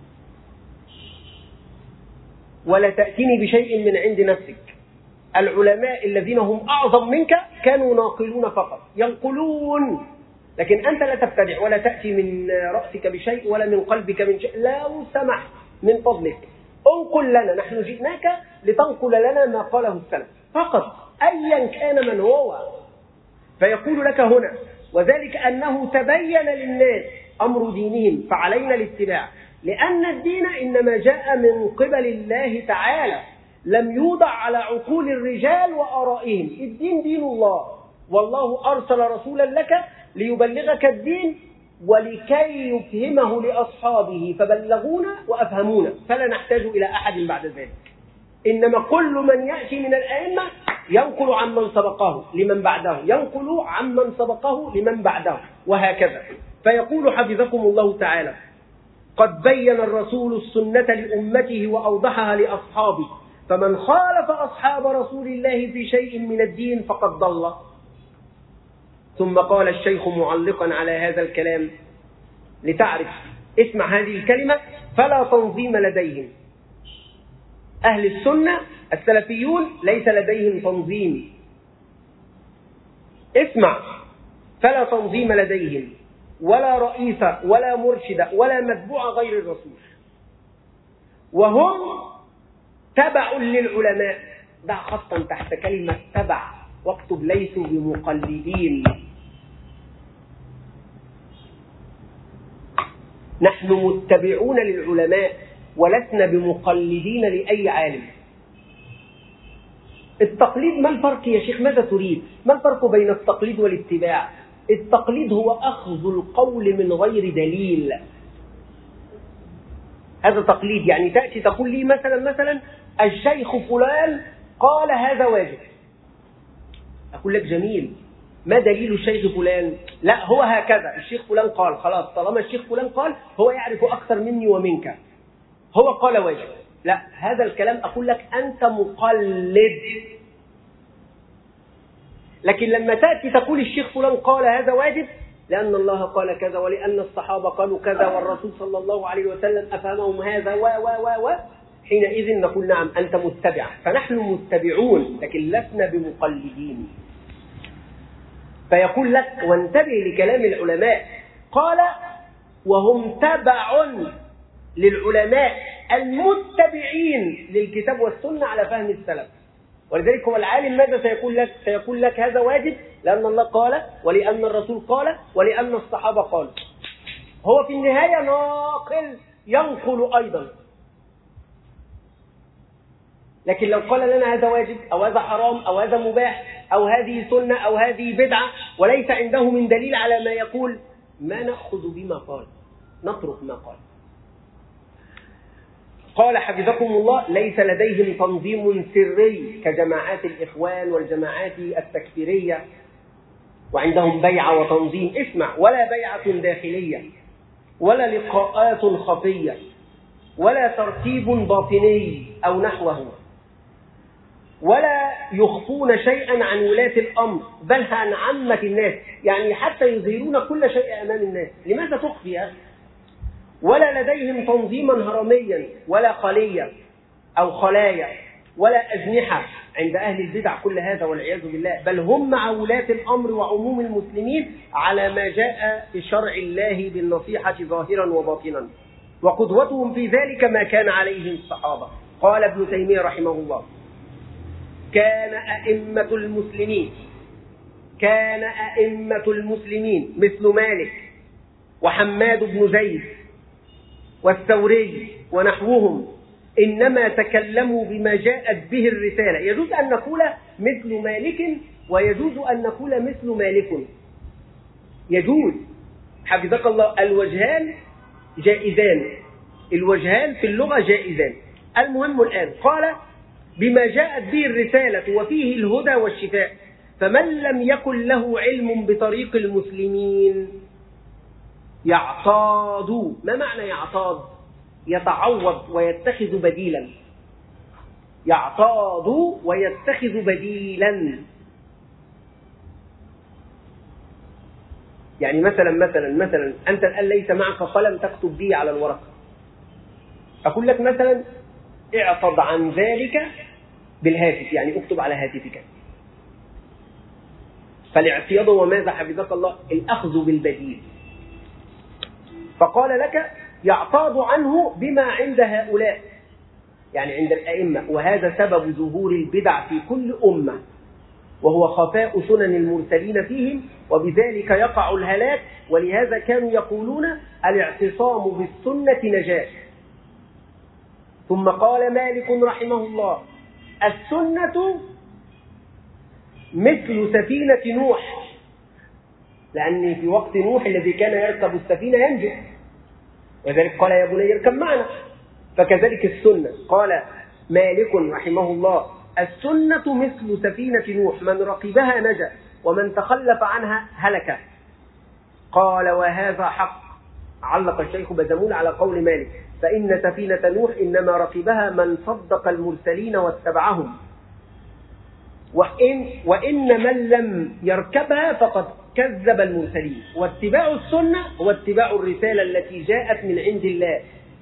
ولا تأتيني بشيء من عند نفسك. العلماء الذين هم أعظم منك كانوا ناقلون فقط، ينقلون، لكن أنت لا تبتدع ولا تأتي من رأسك بشيء ولا من قلبك من شيء. لا سمح من فضلك، انقل لنا، نحن جئناك لتنقل لنا ما قاله السلف فقط أيا كان من هو. فيقول لك هنا وذلك أنه تبين للناس أمر دينهم فعلينا الاتباع، لأن الدين إنما جاء من قبل الله تعالى، لم يوضع على عقول الرجال وآرائهم. الدين دين الله، والله أرسل رسولا لك ليبلغك الدين ولكي يفهمه لأصحابه فبلغونا وأفهمونا، فلا نحتاج إلى أحد بعد ذلك. إنما كل من يأتي من الأئمة ينقل عمن سبقه لمن بعده، ينقل عمن سبقه لمن بعده، وهكذا. فيقول حفظكم الله تعالى: قد بين الرسول السنة لأمته وأوضحها لأصحابه، فمن خالف أصحاب رسول الله في شيء من الدين فقد ضل. ثم قال الشيخ معلقا على هذا الكلام لتعرف، اسمع هذه الكلمة: فلا تنظيم لديهم. أهل السنة السلفيون ليس لديهم تنظيم. اسمع: فلا تنظيم لديهم ولا رئيس ولا مرشد ولا متبوع غير الرسول، وهم تبع للعلماء. ضع خطا تحت كلمة تبع واكتب: ليسوا بمقلدين. نحن متبعون للعلماء ولسنا بمقلدين لأي عالم. التقليد، ما الفرق يا شيخ؟ ماذا تريد؟ ما الفرق بين التقليد والاتباع؟ التقليد هو أخذ القول من غير دليل، هذا تقليد. يعني تأتي تقول لي مثلا الشيخ فلان قال هذا واجب، أقول لك جميل، ما دليل الشيخ فلان؟ لا، هو هكذا، الشيخ فلان قال، خلاص طالما الشيخ فلان قال هو يعرف أكثر مني ومنك، هو قال واجب. لا، هذا الكلام أقول لك أنت مقلد. لكن لما تأتي تقول الشيخ فلان قال هذا واجب لأن الله قال كذا ولأن الصحابة قالوا كذا والرسول صلى الله عليه وسلم أفهمهم هذا و حينئذ نقول نعم أنت متبع. فنحن متبعون لكن لسنا بمقلدين. فيقول لك وانتبه لكلام العلماء، قال وهم تبع للعلماء المتبعين للكتاب والسنة على فهم السلف. ولذلك هو العالم ماذا سيقول لك؟ سيقول لك هذا واجب لأن الله قال ولأن الرسول قال ولأن الصحابة قالوا. هو في النهاية ناقل ينقل أيضا. لكن لو قال لنا هذا واجب أو هذا حرام أو هذا مباح أو هذه سنة أو هذه بدعة وليس عنده من دليل على ما يقول، ما نأخذ بما قال، نترك ما قال. قال حفظكم الله: ليس لديهم تنظيم سري كجماعات الإخوان والجماعات التكفيرية، وعندهم بيعة وتنظيم. اسمع: ولا بيعة داخلية ولا لقاءات خفية ولا ترتيب باطني أو نحوه، ولا يخفون شيئا عن ولاة الأمر بل عن عامة الناس، يعني حتى يظهرون كل شيء أمام الناس. لماذا تخفي هذا؟ ولا لديهم تنظيما هرميا ولا خلية أو خلايا ولا أجنحة عند أهل البدع، كل هذا والعياذ بالله، بل هم مع ولاة الأمر وعموم المسلمين على ما جاء في شرع الله بالنصيحة ظاهرا وباطنا، وقدوتهم في ذلك ما كان عليه الصحابة. قال ابن تيمية رحمه الله: كان أئمة المسلمين مثل مالك وحماد بن زيد والثوري ونحوهم إنما تكلموا بما جاءت به الرسالة. يجوز أن نقول مثل مالك ويجوز أن نقول مثل مالك، يجوز حفظك الله. الوجهان جائزان، الوجهان في اللغة جائزان. المهم الآن قال بما جاءت به الرسالة وفيه الهدى والشفاء، فمن لم يكن له علم بطريق المسلمين يعتاض. ما معنى يعتاض؟ يتعوض ويتخذ بديلا. يعتاض ويتخذ بديلا. يعني مثلا أنت الآن ليس معك قلم تكتب به على الورقة، أقول لك مثلا اعتض عن ذلك بالهاتف، يعني اكتب على هاتفك. فالاعتياض وماذا حفظك الله؟ الأخذ بالبديل. فقال لك يعتاض عنه بما عند هؤلاء، يعني عند الأئمة، وهذا سبب ظهور البدع في كل أمة، وهو خفاء سنن المرسلين فيهم، وبذلك يقع الهلاك. ولهذا كانوا يقولون الاعتصام بالسنة نجاة. ثم قال مالك رحمه الله: السنة مثل سفينة نوح، لأن في وقت نوح الذي كان يركب السفينة ينجو، وذلك قال يا بني اركب معنا. فكذلك السنة، قال مالك رحمه الله السنة مثل سفينة نوح، من ركبها نجا ومن تخلف عنها هلك. قال وهذا حق. علق الشيخ بازمول على قول مالك فإن سفينة نوح إنما ركبها من صدق المرسلين واتبعهم، وإن من لم يركبها فقد كذب المرسلين. واتباع السنة هو اتباع الرسالة التي جاءت من عند الله،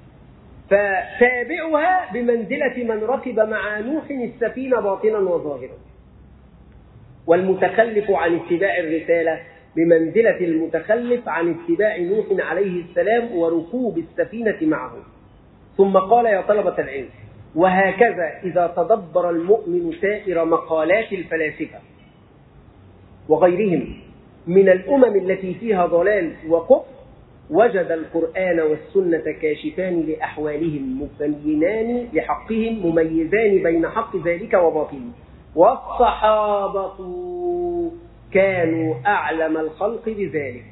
فتابعها بمنزلة من ركب مع نوح السفينة باطنا وظاهرا، والمتخلف عن اتباع الرسالة بمنزلة المتخلف عن اتباع نوح عليه السلام وركوب السفينة معه. ثم قال يا طلبة العلم وهكذا إذا تدبر المؤمن سائر مقالات الفلاسفة وغيرهم من الأمم التي فيها ضلال وكفر وجد القرآن والسنة كاشفان لأحوالهم مبينان لحقهم مميزان بين حق ذلك وباطله. والصحابة كانوا أعلم الخلق بذلك،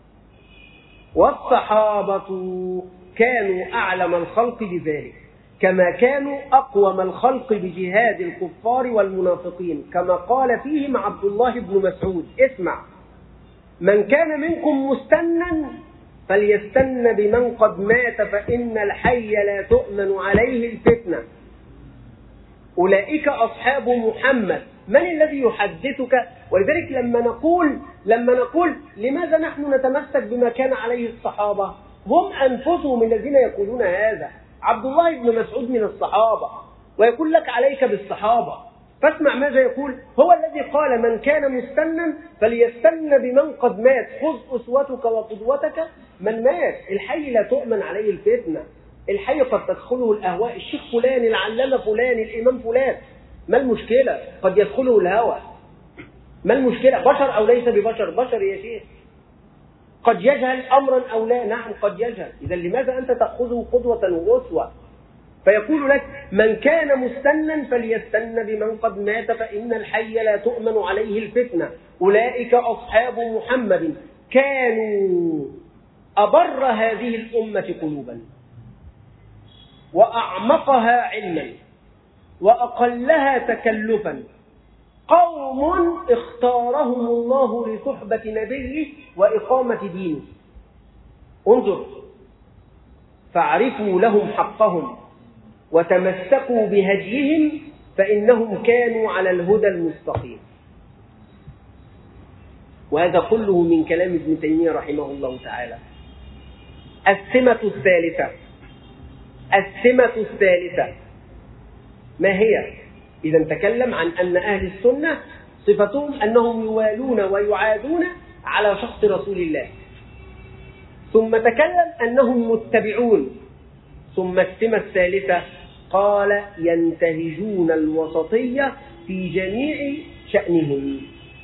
والصحابة كانوا أعلم الخلق بذلك كما كانوا أقوم الخلق بجهاد الكفار والمنافقين، كما قال فيهم عبد الله بن مسعود اسمع من كان منكم مستنا فليستن بمن قد مات فإن الحي لا تؤمن عليه الفتنة. أولئك أصحاب محمد. من الذي يحدثك؟ ولذلك لما نقول لماذا نحن نتمسك بما كان عليه الصحابة، هم أنفسهم الذين يقولون هذا. عبد الله بن مسعود من الصحابة ويقول لك عليك بالصحابة. فاسمع ماذا يقول، هو الذي قال من كان مستنا فليستن بمن قد مات، خذ أسوتك وقدوتك من مات. الحي لا تؤمن عليه الفتنة، الحي قد تدخله الأهواء، الشيخ فلان، العلامة فلان، الإمام فلان، ما المشكلة؟ قد يدخله الهوى، ما المشكلة؟ بشر أو ليس ببشر؟ بشر يا شيخ. قد يجهل أمرا أو لا، نعم قد يجهل. إذا لماذا أنت تأخذه قدوة وأسوة؟ فيقول لك من كان مستنا فليستن بمن قد مات فإن الحي لا تؤمن عليه الفتنة. أولئك أصحاب محمد كانوا أبر هذه الأمة قلوبا وأعمقها علما وأقلها تكلفا، قوم اختارهم الله لصحبة نبيه وإقامة دينه. انظر، فاعرفوا لهم حقهم وتمسكوا بهديهم فإنهم كانوا على الهدى المستقيم. وهذا كله من كلام ابن تيمية رحمه الله تعالى. السمة الثالثة ما هي؟ إذا تكلم عن أن أهل السنة صفتهم أنهم يوالون ويعادون على شخص رسول الله، ثم تكلم أنهم متبعون، ثم السمة الثالثة قال ينتهجون الوسطية في جميع شأنهم.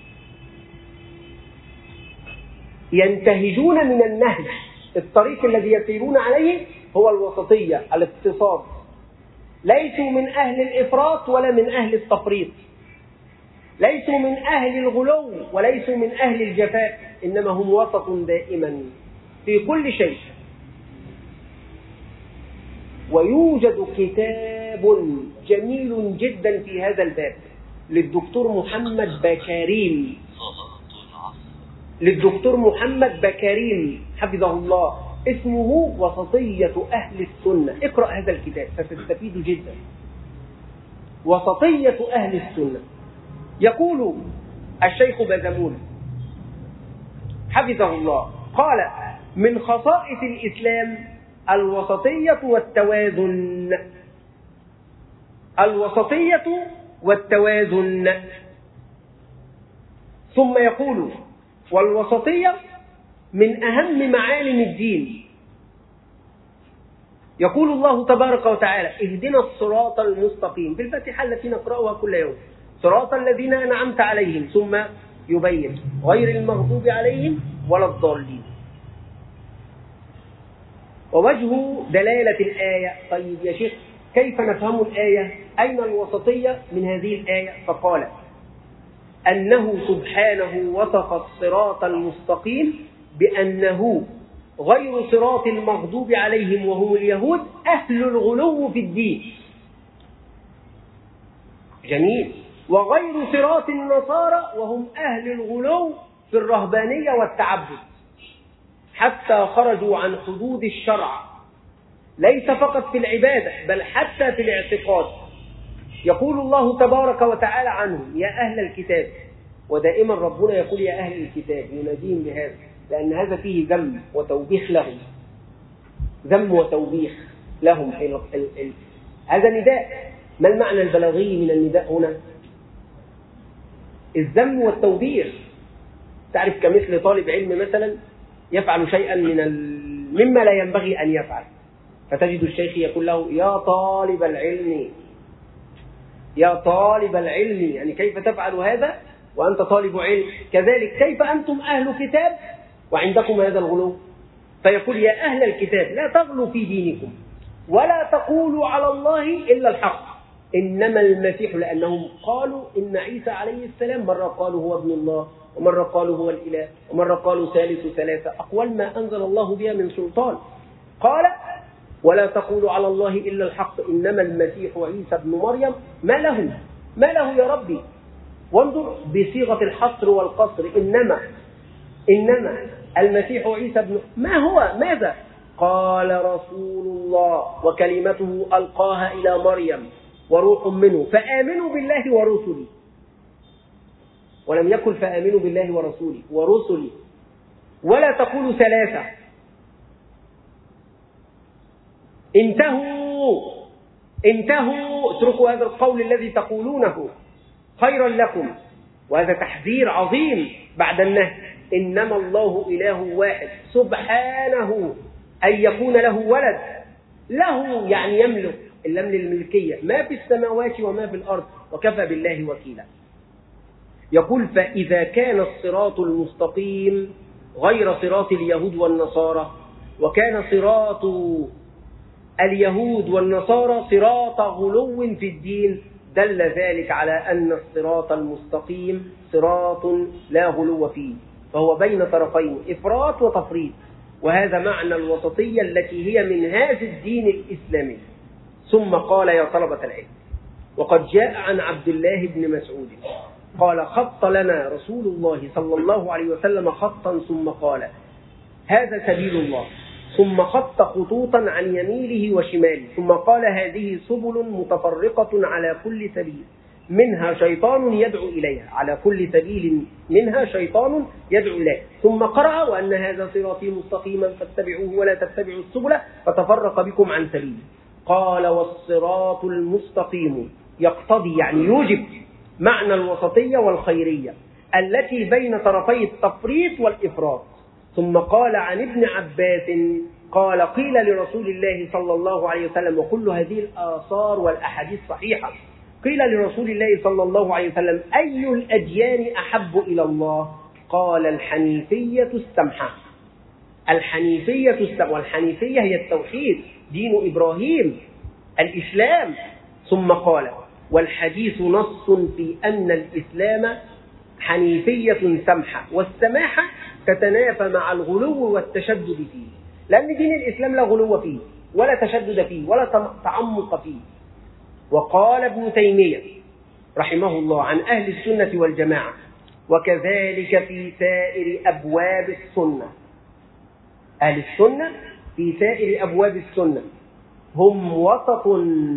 ينتهجون من النهج، الطريق الذي يسيرون عليه هو الوسطية، الاقتصاد. ليسوا من أهل الإفراط ولا من أهل التفريط، ليسوا من أهل الغلو وليسوا من أهل الجفاء، إنما هم وسط دائما في كل شيء. ويوجد كتاب جميل جدا في هذا الباب للدكتور محمد بكاريم حفظه الله، اسمه وسطية أهل السنة. اقرأ هذا الكتاب ستستفيد جدا. وسطية أهل السنة. يقول الشيخ بازمول حفظه الله قال من خصائص الإسلام الوسطية والتوازن. الوسطية والتوازن. ثم يقول والوسطية من أهم معالم الدين. يقول الله تبارك وتعالى اهدنا الصراط المستقيم في الفاتحة التي نقرأها كل يوم، صراط الذين أنعمت عليهم، ثم يبين غير المغضوب عليهم ولا الضالين. ووجه دلالة الآية، طيب يا شيخ كيف نفهم الآية؟ أين الوسطية من هذه الآية؟ فقال أنه سبحانه وصف الصراط المستقيم بأنه غير صراط المغضوب عليهم وهم اليهود أهل الغلو في الدين. جميل. وغير صراط النصارى وهم أهل الغلو في الرهبانية والتعبد، حتى خرجوا عن حدود الشرع، ليس فقط في العبادة بل حتى في الاعتقاد. يقول الله تبارك وتعالى عنهم: يا أهل الكتاب. ودائما ربنا يقول يا أهل الكتاب، يناديهم بهذا، لأن هذا فيه ذم وتوبيخ لهم. ذم وتوبيخ لهم. هذا نداء. ما المعنى البلاغي من النداء هنا؟ الذم والتوبيخ. تعرف كمثل طالب علم مثلا يفعل شيئا مما لا ينبغي أن يفعل، فتجد الشيخ يقول له: يا طالب العلم، يا طالب العلم، يعني كيف تفعل هذا وأنت طالب علم؟ كذلك كيف أنتم أهل كتاب وعندكم هذا الغلو؟ فيقول: يا أهل الكتاب لا تغلوا في دينكم ولا تقولوا على الله إلا الحق، إنما المسيح، لأنهم قالوا إن عيسى عليه السلام مرة قالوا هو ابن الله، ومرة قالوا هو الإله، ومرة قالوا ثالث ثلاثة، أقوال ما أنزل الله بها من سلطان. قال: ولا تقولوا على الله إلا الحق، إنما المسيح عيسى ابن مريم. ما له يا ربي؟ وانظر بصيغة الحصر والقصر. إنما المسيح عيسى ابن ما هو؟ ماذا؟ قال: رسول الله وكلمته ألقاها إلى مريم وروح منه فآمنوا بالله ورسله. ولم يقل فآمنوا بالله ورسله. ولا تقولوا ثلاثة. انتهوا، اتركوا هذا القول الذي تقولونه خيرا لكم. وهذا تحذير عظيم بعد النهي. إنما الله إله واحد، سبحانه أن يكون له ولد. له يعني يملك، اللام للملكية، ما في السماوات وما في الأرض، وكفى بالله وكيلا. يقول: فإذا كان الصراط المستقيم غير صراط اليهود والنصارى، وكان صراط اليهود والنصارى صراط غلو في الدين، دل ذلك على أن الصراط المستقيم صراط لا غلو فيه، فهو بين طرفين، إفراط وتفريط. وهذا معنى الوسطية التي هي منهاج الدين الإسلامي. ثم قال: يا طلبة العلم، وقد جاء عن عبد الله بن مسعود قال: خط لنا رسول الله صلى الله عليه وسلم خطا، ثم قال: هذا سبيل الله، ثم خط خطوطا عن يمينه وشماله، ثم قال: هذه سبل متفرقة على كل سبيل منها شيطان يدعو إليها، على كل سبيل منها شيطان يدعو إليه. ثم قرأ: وأن هذا صراطي مستقيما فاتبعوه ولا تتبعوا السبل فتفرق بكم عن سبيله. قال: والصراط المستقيم يقتضي، يعني يوجب، معنى الوسطية والخيرية التي بين طرفي التفريط والإفراط. ثم قال عن ابن عباس قال: قيل لرسول الله صلى الله عليه وسلم، وكل هذه الآثار والأحاديث صحيحة، قيل لرسول الله صلى الله عليه وسلم: أي الأديان أحب إلى الله؟ قال: الحنيفية السمحة. الحنيفية السمحة، والحنيفية هي التوحيد، دين إبراهيم، الإسلام. ثم قال: والحديث نص في أن الإسلام حنيفية سمحة، والسماحة تتنافى مع الغلو والتشدد فيه، لأن دين الإسلام لا غلو فيه ولا تشدد فيه ولا تعمق فيه. وقال ابن تيمية رحمه الله عن أهل السنة والجماعة: وكذلك في سائر أبواب السنة. أهل السنة في سائر أبواب السنة هم وسط،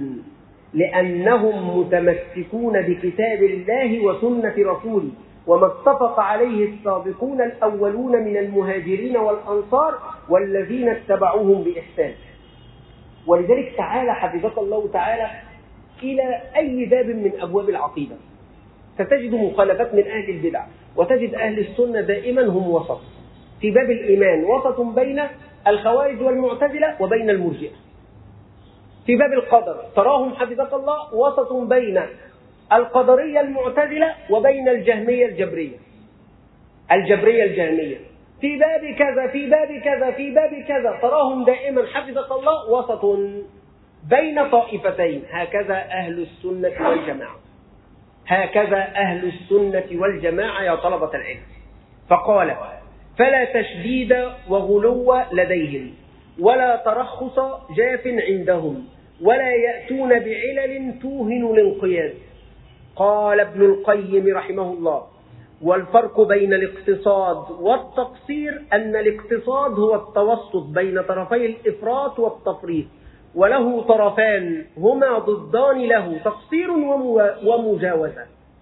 لأنهم متمسكون بكتاب الله وسنة رسوله، وما اتفق عليه السابقون الأولون من المهاجرين والأنصار والذين اتبعوهم بإحسان. ولذلك تعالى حفظك الله تعالى إلى أي باب من أبواب العقيدة ستجد مخالفات من أهل البدع، وتجد أهل السنة دائما هم وسط. في باب الإيمان وسط بين الخوارج والمعتزلة وبين المرجئة. في باب القدر تراهم حفظك الله وسط بين القدرية المعتزلة وبين الجهمية الجبرية الجهمية. في باب كذا في باب كذا في باب كذا تراهم دائما حفظك الله وسط بين طائفتين. هكذا أهل السنة والجماعة، هكذا أهل السنة والجماعة يا طلبة العلم. فقال: فلا تشديد وغلو لديهم، ولا ترخص جاف عندهم، ولا يأتون بعلل توهن الانقياد. قال ابن القيم رحمه الله: والفرق بين الاقتصاد والتقصير أن الاقتصاد هو التوسط بين طرفي الإفراط والتفريط، وله طرفان هما ضدان له: تقصير ومجاوزة.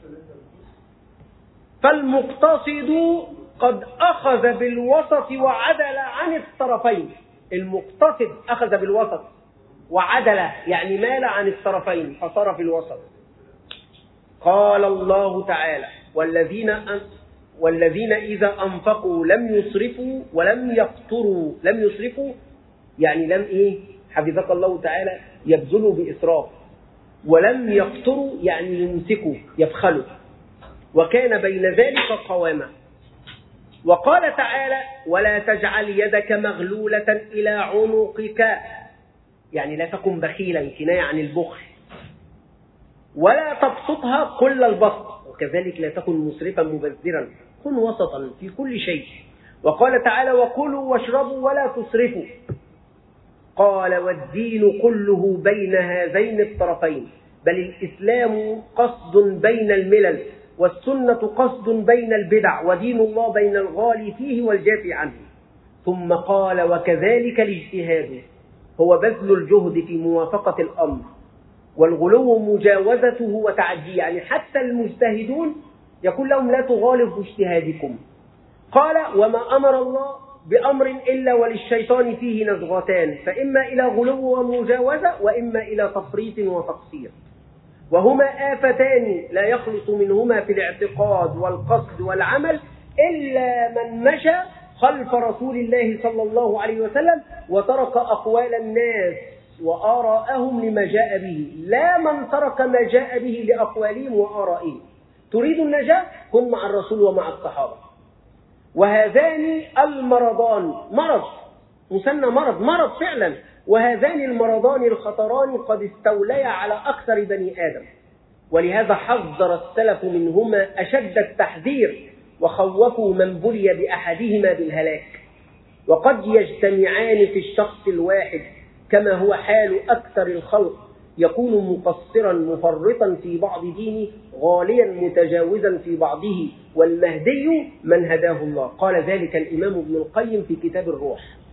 فالمقتصد قد أخذ بالوسط وعدل عن الطرفين. المقتصد أخذ بالوسط وعدل، يعني مال عن الطرفين فصار في الوسط. قال الله تعالى: والذين إذا أنفقوا لم يسرفوا ولم يقتروا. لم يسرفوا يعني لم حفظك الله تعالى يبذلوا بإسراف، ولم يقتروا يعني يمسكوا يبخلوا، وكان بين ذلك قواما. وقال تعالى: ولا تجعل يدك مغلولة إلى عنقك، يعني لا تكن بخيلا، كناية عن البخل. ولا تبسطها كل البسط، وكذلك لا تكن مسرفا مبذرا، كن وسطا في كل شيء. وقال تعالى: وكلوا واشربوا ولا تسرفوا. قال: والدين كله بين هذين الطرفين، بل الإسلام قصد بين الملل، والسنة قصد بين البدع، ودين الله بين الغالي فيه والجافي عنه. ثم قال: وكذلك الاجتهاد هو بذل الجهد في موافقة الأمر، والغلو مجاوزته وتعديه، يعني حتى المجتهدون يقول لهم لا تغالوا في اجتهادكم. قال: وما أمر الله بأمر إلا وللشيطان فيه نزغتان، فإما إلى غلو ومجاوزة، وإما إلى تفريط وتقصير، وهما آفتان لا يخلص منهما في الاعتقاد والقصد والعمل إلا من مشى خلف رسول الله صلى الله عليه وسلم وترك أقوال الناس وآراءهم لما جاء به، لا من ترك ما جاء به لأقوالهم وآرائهم. تريد النجاة؟ كن مع الرسول ومع الصحابة. وهذان المرضان، مرض مسمى مرض فعلا، وهذان المرضان الخطران قد استوليا على أكثر بني آدم، ولهذا حذر السلف منهما أشد التحذير، وخوفوا من بلي بأحدهما بالهلاك. وقد يجتمعان في الشخص الواحد، كما هو حال أكثر الخلق، يكون مقصرا مفرطا في بعض دينه، غاليا متجاوزا في بعضه، والمهدي من هداه الله. قال ذلك الإمام ابن القيم في كتاب الروح.